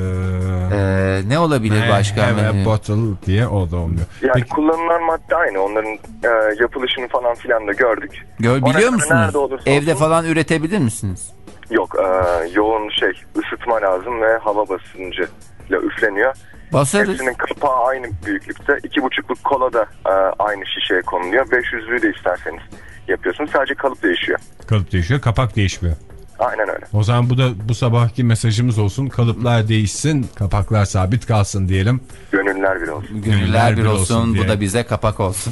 eee Ee, ne olabilir başka? have a Hani- bottle diye o da olmuyor. Yani Peki, kullanılan madde aynı. Onların e, yapılışını falan filan da gördük. Gör, Ona biliyor göre musunuz? nerede olursa Evde olsun- falan üretebilir misiniz? Yok, e, yoğun şey, ısıtma lazım ve hava basıncıyla üfleniyor. Basarız. Hepsinin kapağı aynı büyüklükte. İki buçukluk kola da e, aynı şişeye konuluyor. beş yüzlüğü de isterseniz yapıyorsunuz. Sadece kalıp değişiyor. kalıp değişiyor, kapak değişmiyor. Aynen öyle. O zaman bu da bu sabahki mesajımız olsun. Kalıplar değişsin, kapaklar sabit kalsın diyelim. Gönüller bir olsun. Gönüller bir olsun, diye. bu da bize kapak olsun.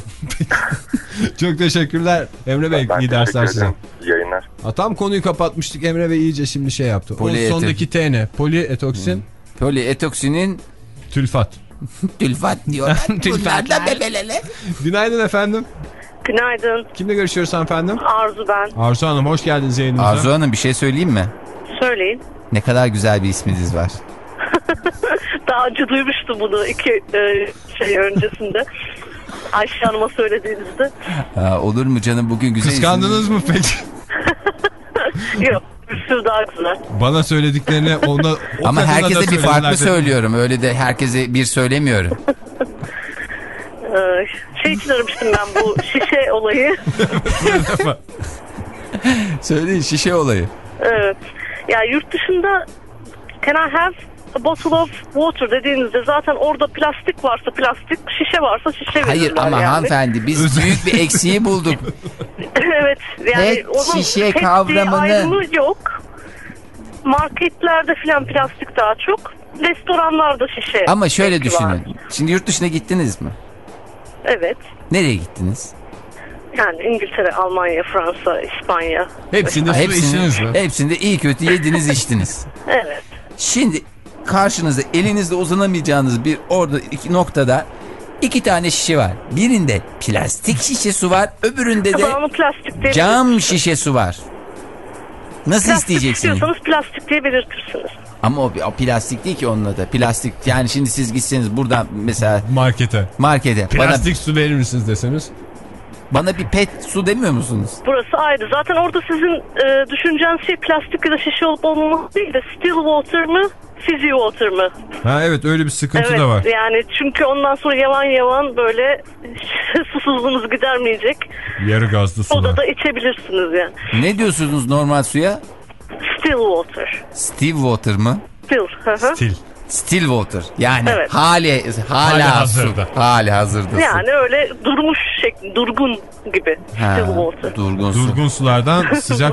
Çok teşekkürler Emre Bey. Ben iyi teşekkür dersler size. ederim. İyi yayınlar. Ha, tam konuyu kapatmıştık, Emre Bey iyice şimdi şey yaptı. Polieti- O sondaki T ne? Polietoksin, Polietoksinin tülfat. tülfat diyorlar. Tülfat. Bunlar da bebelele. Günaydın efendim. Günaydın. Kimle görüşüyoruz efendim? Arzu ben. Arzu Hanım, hoş geldiniz yayınımıza. Arzu Hanım, bir şey söyleyeyim mi? Söyleyin. Ne kadar güzel bir isminiz var. Daha daha önce duymuştum bunu iki e, şey öncesinde. Ayşe Hanım'a söylediğinizde. Ha, olur mu canım, bugün güzel. Kıskandınız mı peki? Yok, bir sürü daha güzel. Bana söylediklerini ona o ama herkese bir farklı dedim. söylüyorum. Öyle de herkese bir söylemiyorum. Ee, şey için aramıştım ben bu şişe olayı. Söyleyin, şişe olayı. Evet. Ya yurt dışında can I have a bottle of water dediğinizde zaten orada plastik varsa plastik, şişe varsa şişe verirler. Hayır ama yani. hanımefendi, biz büyük bir eksiği bulduk. Evet. Yani Pet onun şişe pet diye kavramını- ayrımı yok. Marketlerde falan plastik daha çok. Restoranlarda şişe. Ama şöyle rengi düşünün. var. Şimdi yurt dışına gittiniz mi? Evet. Nereye gittiniz? Yani İngiltere, Almanya, Fransa, İspanya. Hepsinde su içtiniz mi? Hepsinde iyi kötü yediniz içtiniz. Evet. Şimdi karşınızda elinizle uzanamayacağınız bir orada iki noktada iki tane şişe var. Birinde plastik şişe su var, öbüründe de Ama plastik diye cam şişe su var. Nasıl plastik isteyeceksiniz? istiyorsanız plastik diye belirtirsiniz. Ama o, o plastik değil ki onun adı. Plastik, yani şimdi siz gitseniz buradan mesela Markete. markete Plastik bana, su verir misiniz deseniz? bana bir pet su demiyor musunuz? Burası ayrı. Zaten orada sizin e, düşüneceğiniz şey plastik ya da şişe olup olmaması değil de still water mı, fizzy water mı? Ha evet, öyle bir sıkıntı Evet, da var. yani çünkü ondan sonra yavan yavan böyle susuzluğunuzu gidermeyecek Yarı gazlı sular. odada içebilirsiniz yani. Ne diyorsunuz normal suya? Still water. Still water mı? Still. Hı hı. Stil. Still water. Yani Evet. hali hala Hali su. hazırda. Hali hazırda su. Yani öyle durmuş şekli, durgun gibi. Ha, Still water. durgun su. Durgun sulardan sıcak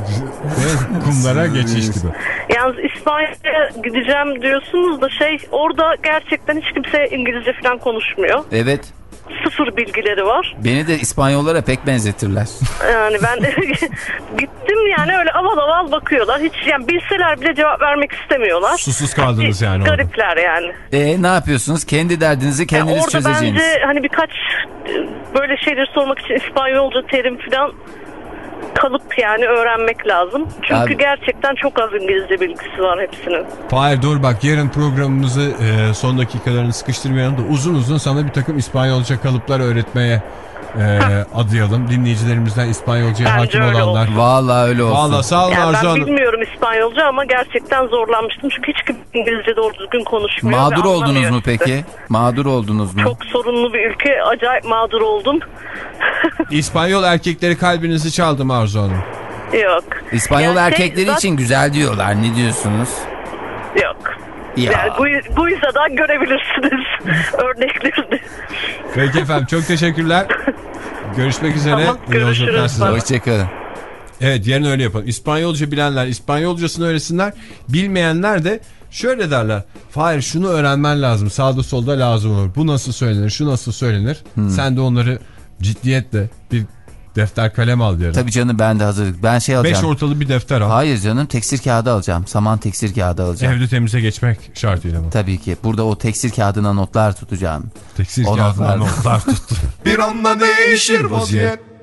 ve kumlara geçiş gibi. Yalnız İspanya'ya gideceğim diyorsunuz da şey, orada gerçekten hiç kimse İngilizce falan konuşmuyor. Evet. Sıfır bilgileri var. Beni de İspanyollara pek benzetirler. Yani ben gittim, yani öyle aval aval bakıyorlar. Hiç yani bilseler bile cevap vermek istemiyorlar. Susuz kaldınız yani orada. Garipler yani. E ne yapıyorsunuz? Kendi derdinizi Yani kendiniz orada çözeceğiniz. bence hani birkaç e, böyle şeyleri sormak için İspanyolca terim falan kalıp yani öğrenmek lazım. Çünkü Abi- gerçekten çok az İngilizce bilgisi var hepsinin. Fahir dur bak, yarın programımızı e, son dakikalarını sıkıştırmayalım da uzun uzun sana bir takım İspanyolca kalıplar öğretmeye e, adayalım. Dinleyicilerimizden İspanyolcaya Bence hakim öyle olanlar. olsun. Vallahi öyle olsun. Valla sağ olun Yani Arzu ben Hanım. bilmiyorum İspanyolca ama gerçekten zorlanmıştım. Çünkü hiç kim İngilizce doğru düzgün konuşmuyor. Mağdur ve oldunuz anlamıyor mu işte. peki? Mağdur oldunuz mu? Çok sorunlu bir ülke. Acayip mağdur oldum. İspanyol erkekleri kalbinizi çaldı mı Arzu Hanım? Yok. İspanyol Yani şey, erkekleri zaten- için güzel diyorlar. Ne diyorsunuz? Yok. Ya. Yani bu, bu yüzden görebilirsiniz örneklerini. Peki efendim, çok teşekkürler. Görüşmek üzere. Tamam, İyi yolculuklar görüşürüz. size. Hoşçakalın. Evet, yarın öyle yapalım. İspanyolca bilenler İspanyolcasını öğretsinler. Bilmeyenler de şöyle derler. Fahir şunu öğrenmen lazım. Sağda solda lazım olur. Bu nasıl söylenir? Şu nasıl söylenir? Hmm. Sen de onları ciddiyetle bir defter kalem al yarın. Tabii canım, ben de hazırlık. Ben şey alacağım. Beş ortalı bir defter al. Hayır canım, tekstil kağıdı alacağım. Saman tekstil kağıdı alacağım. Evde temize geçmek şartıyla mı? Tabii ki. Burada o tekstil kağıdına notlar tutacağım. Tekstil O kağıdına notlar. notlar tuttu. Bir anda değişir vaziyet.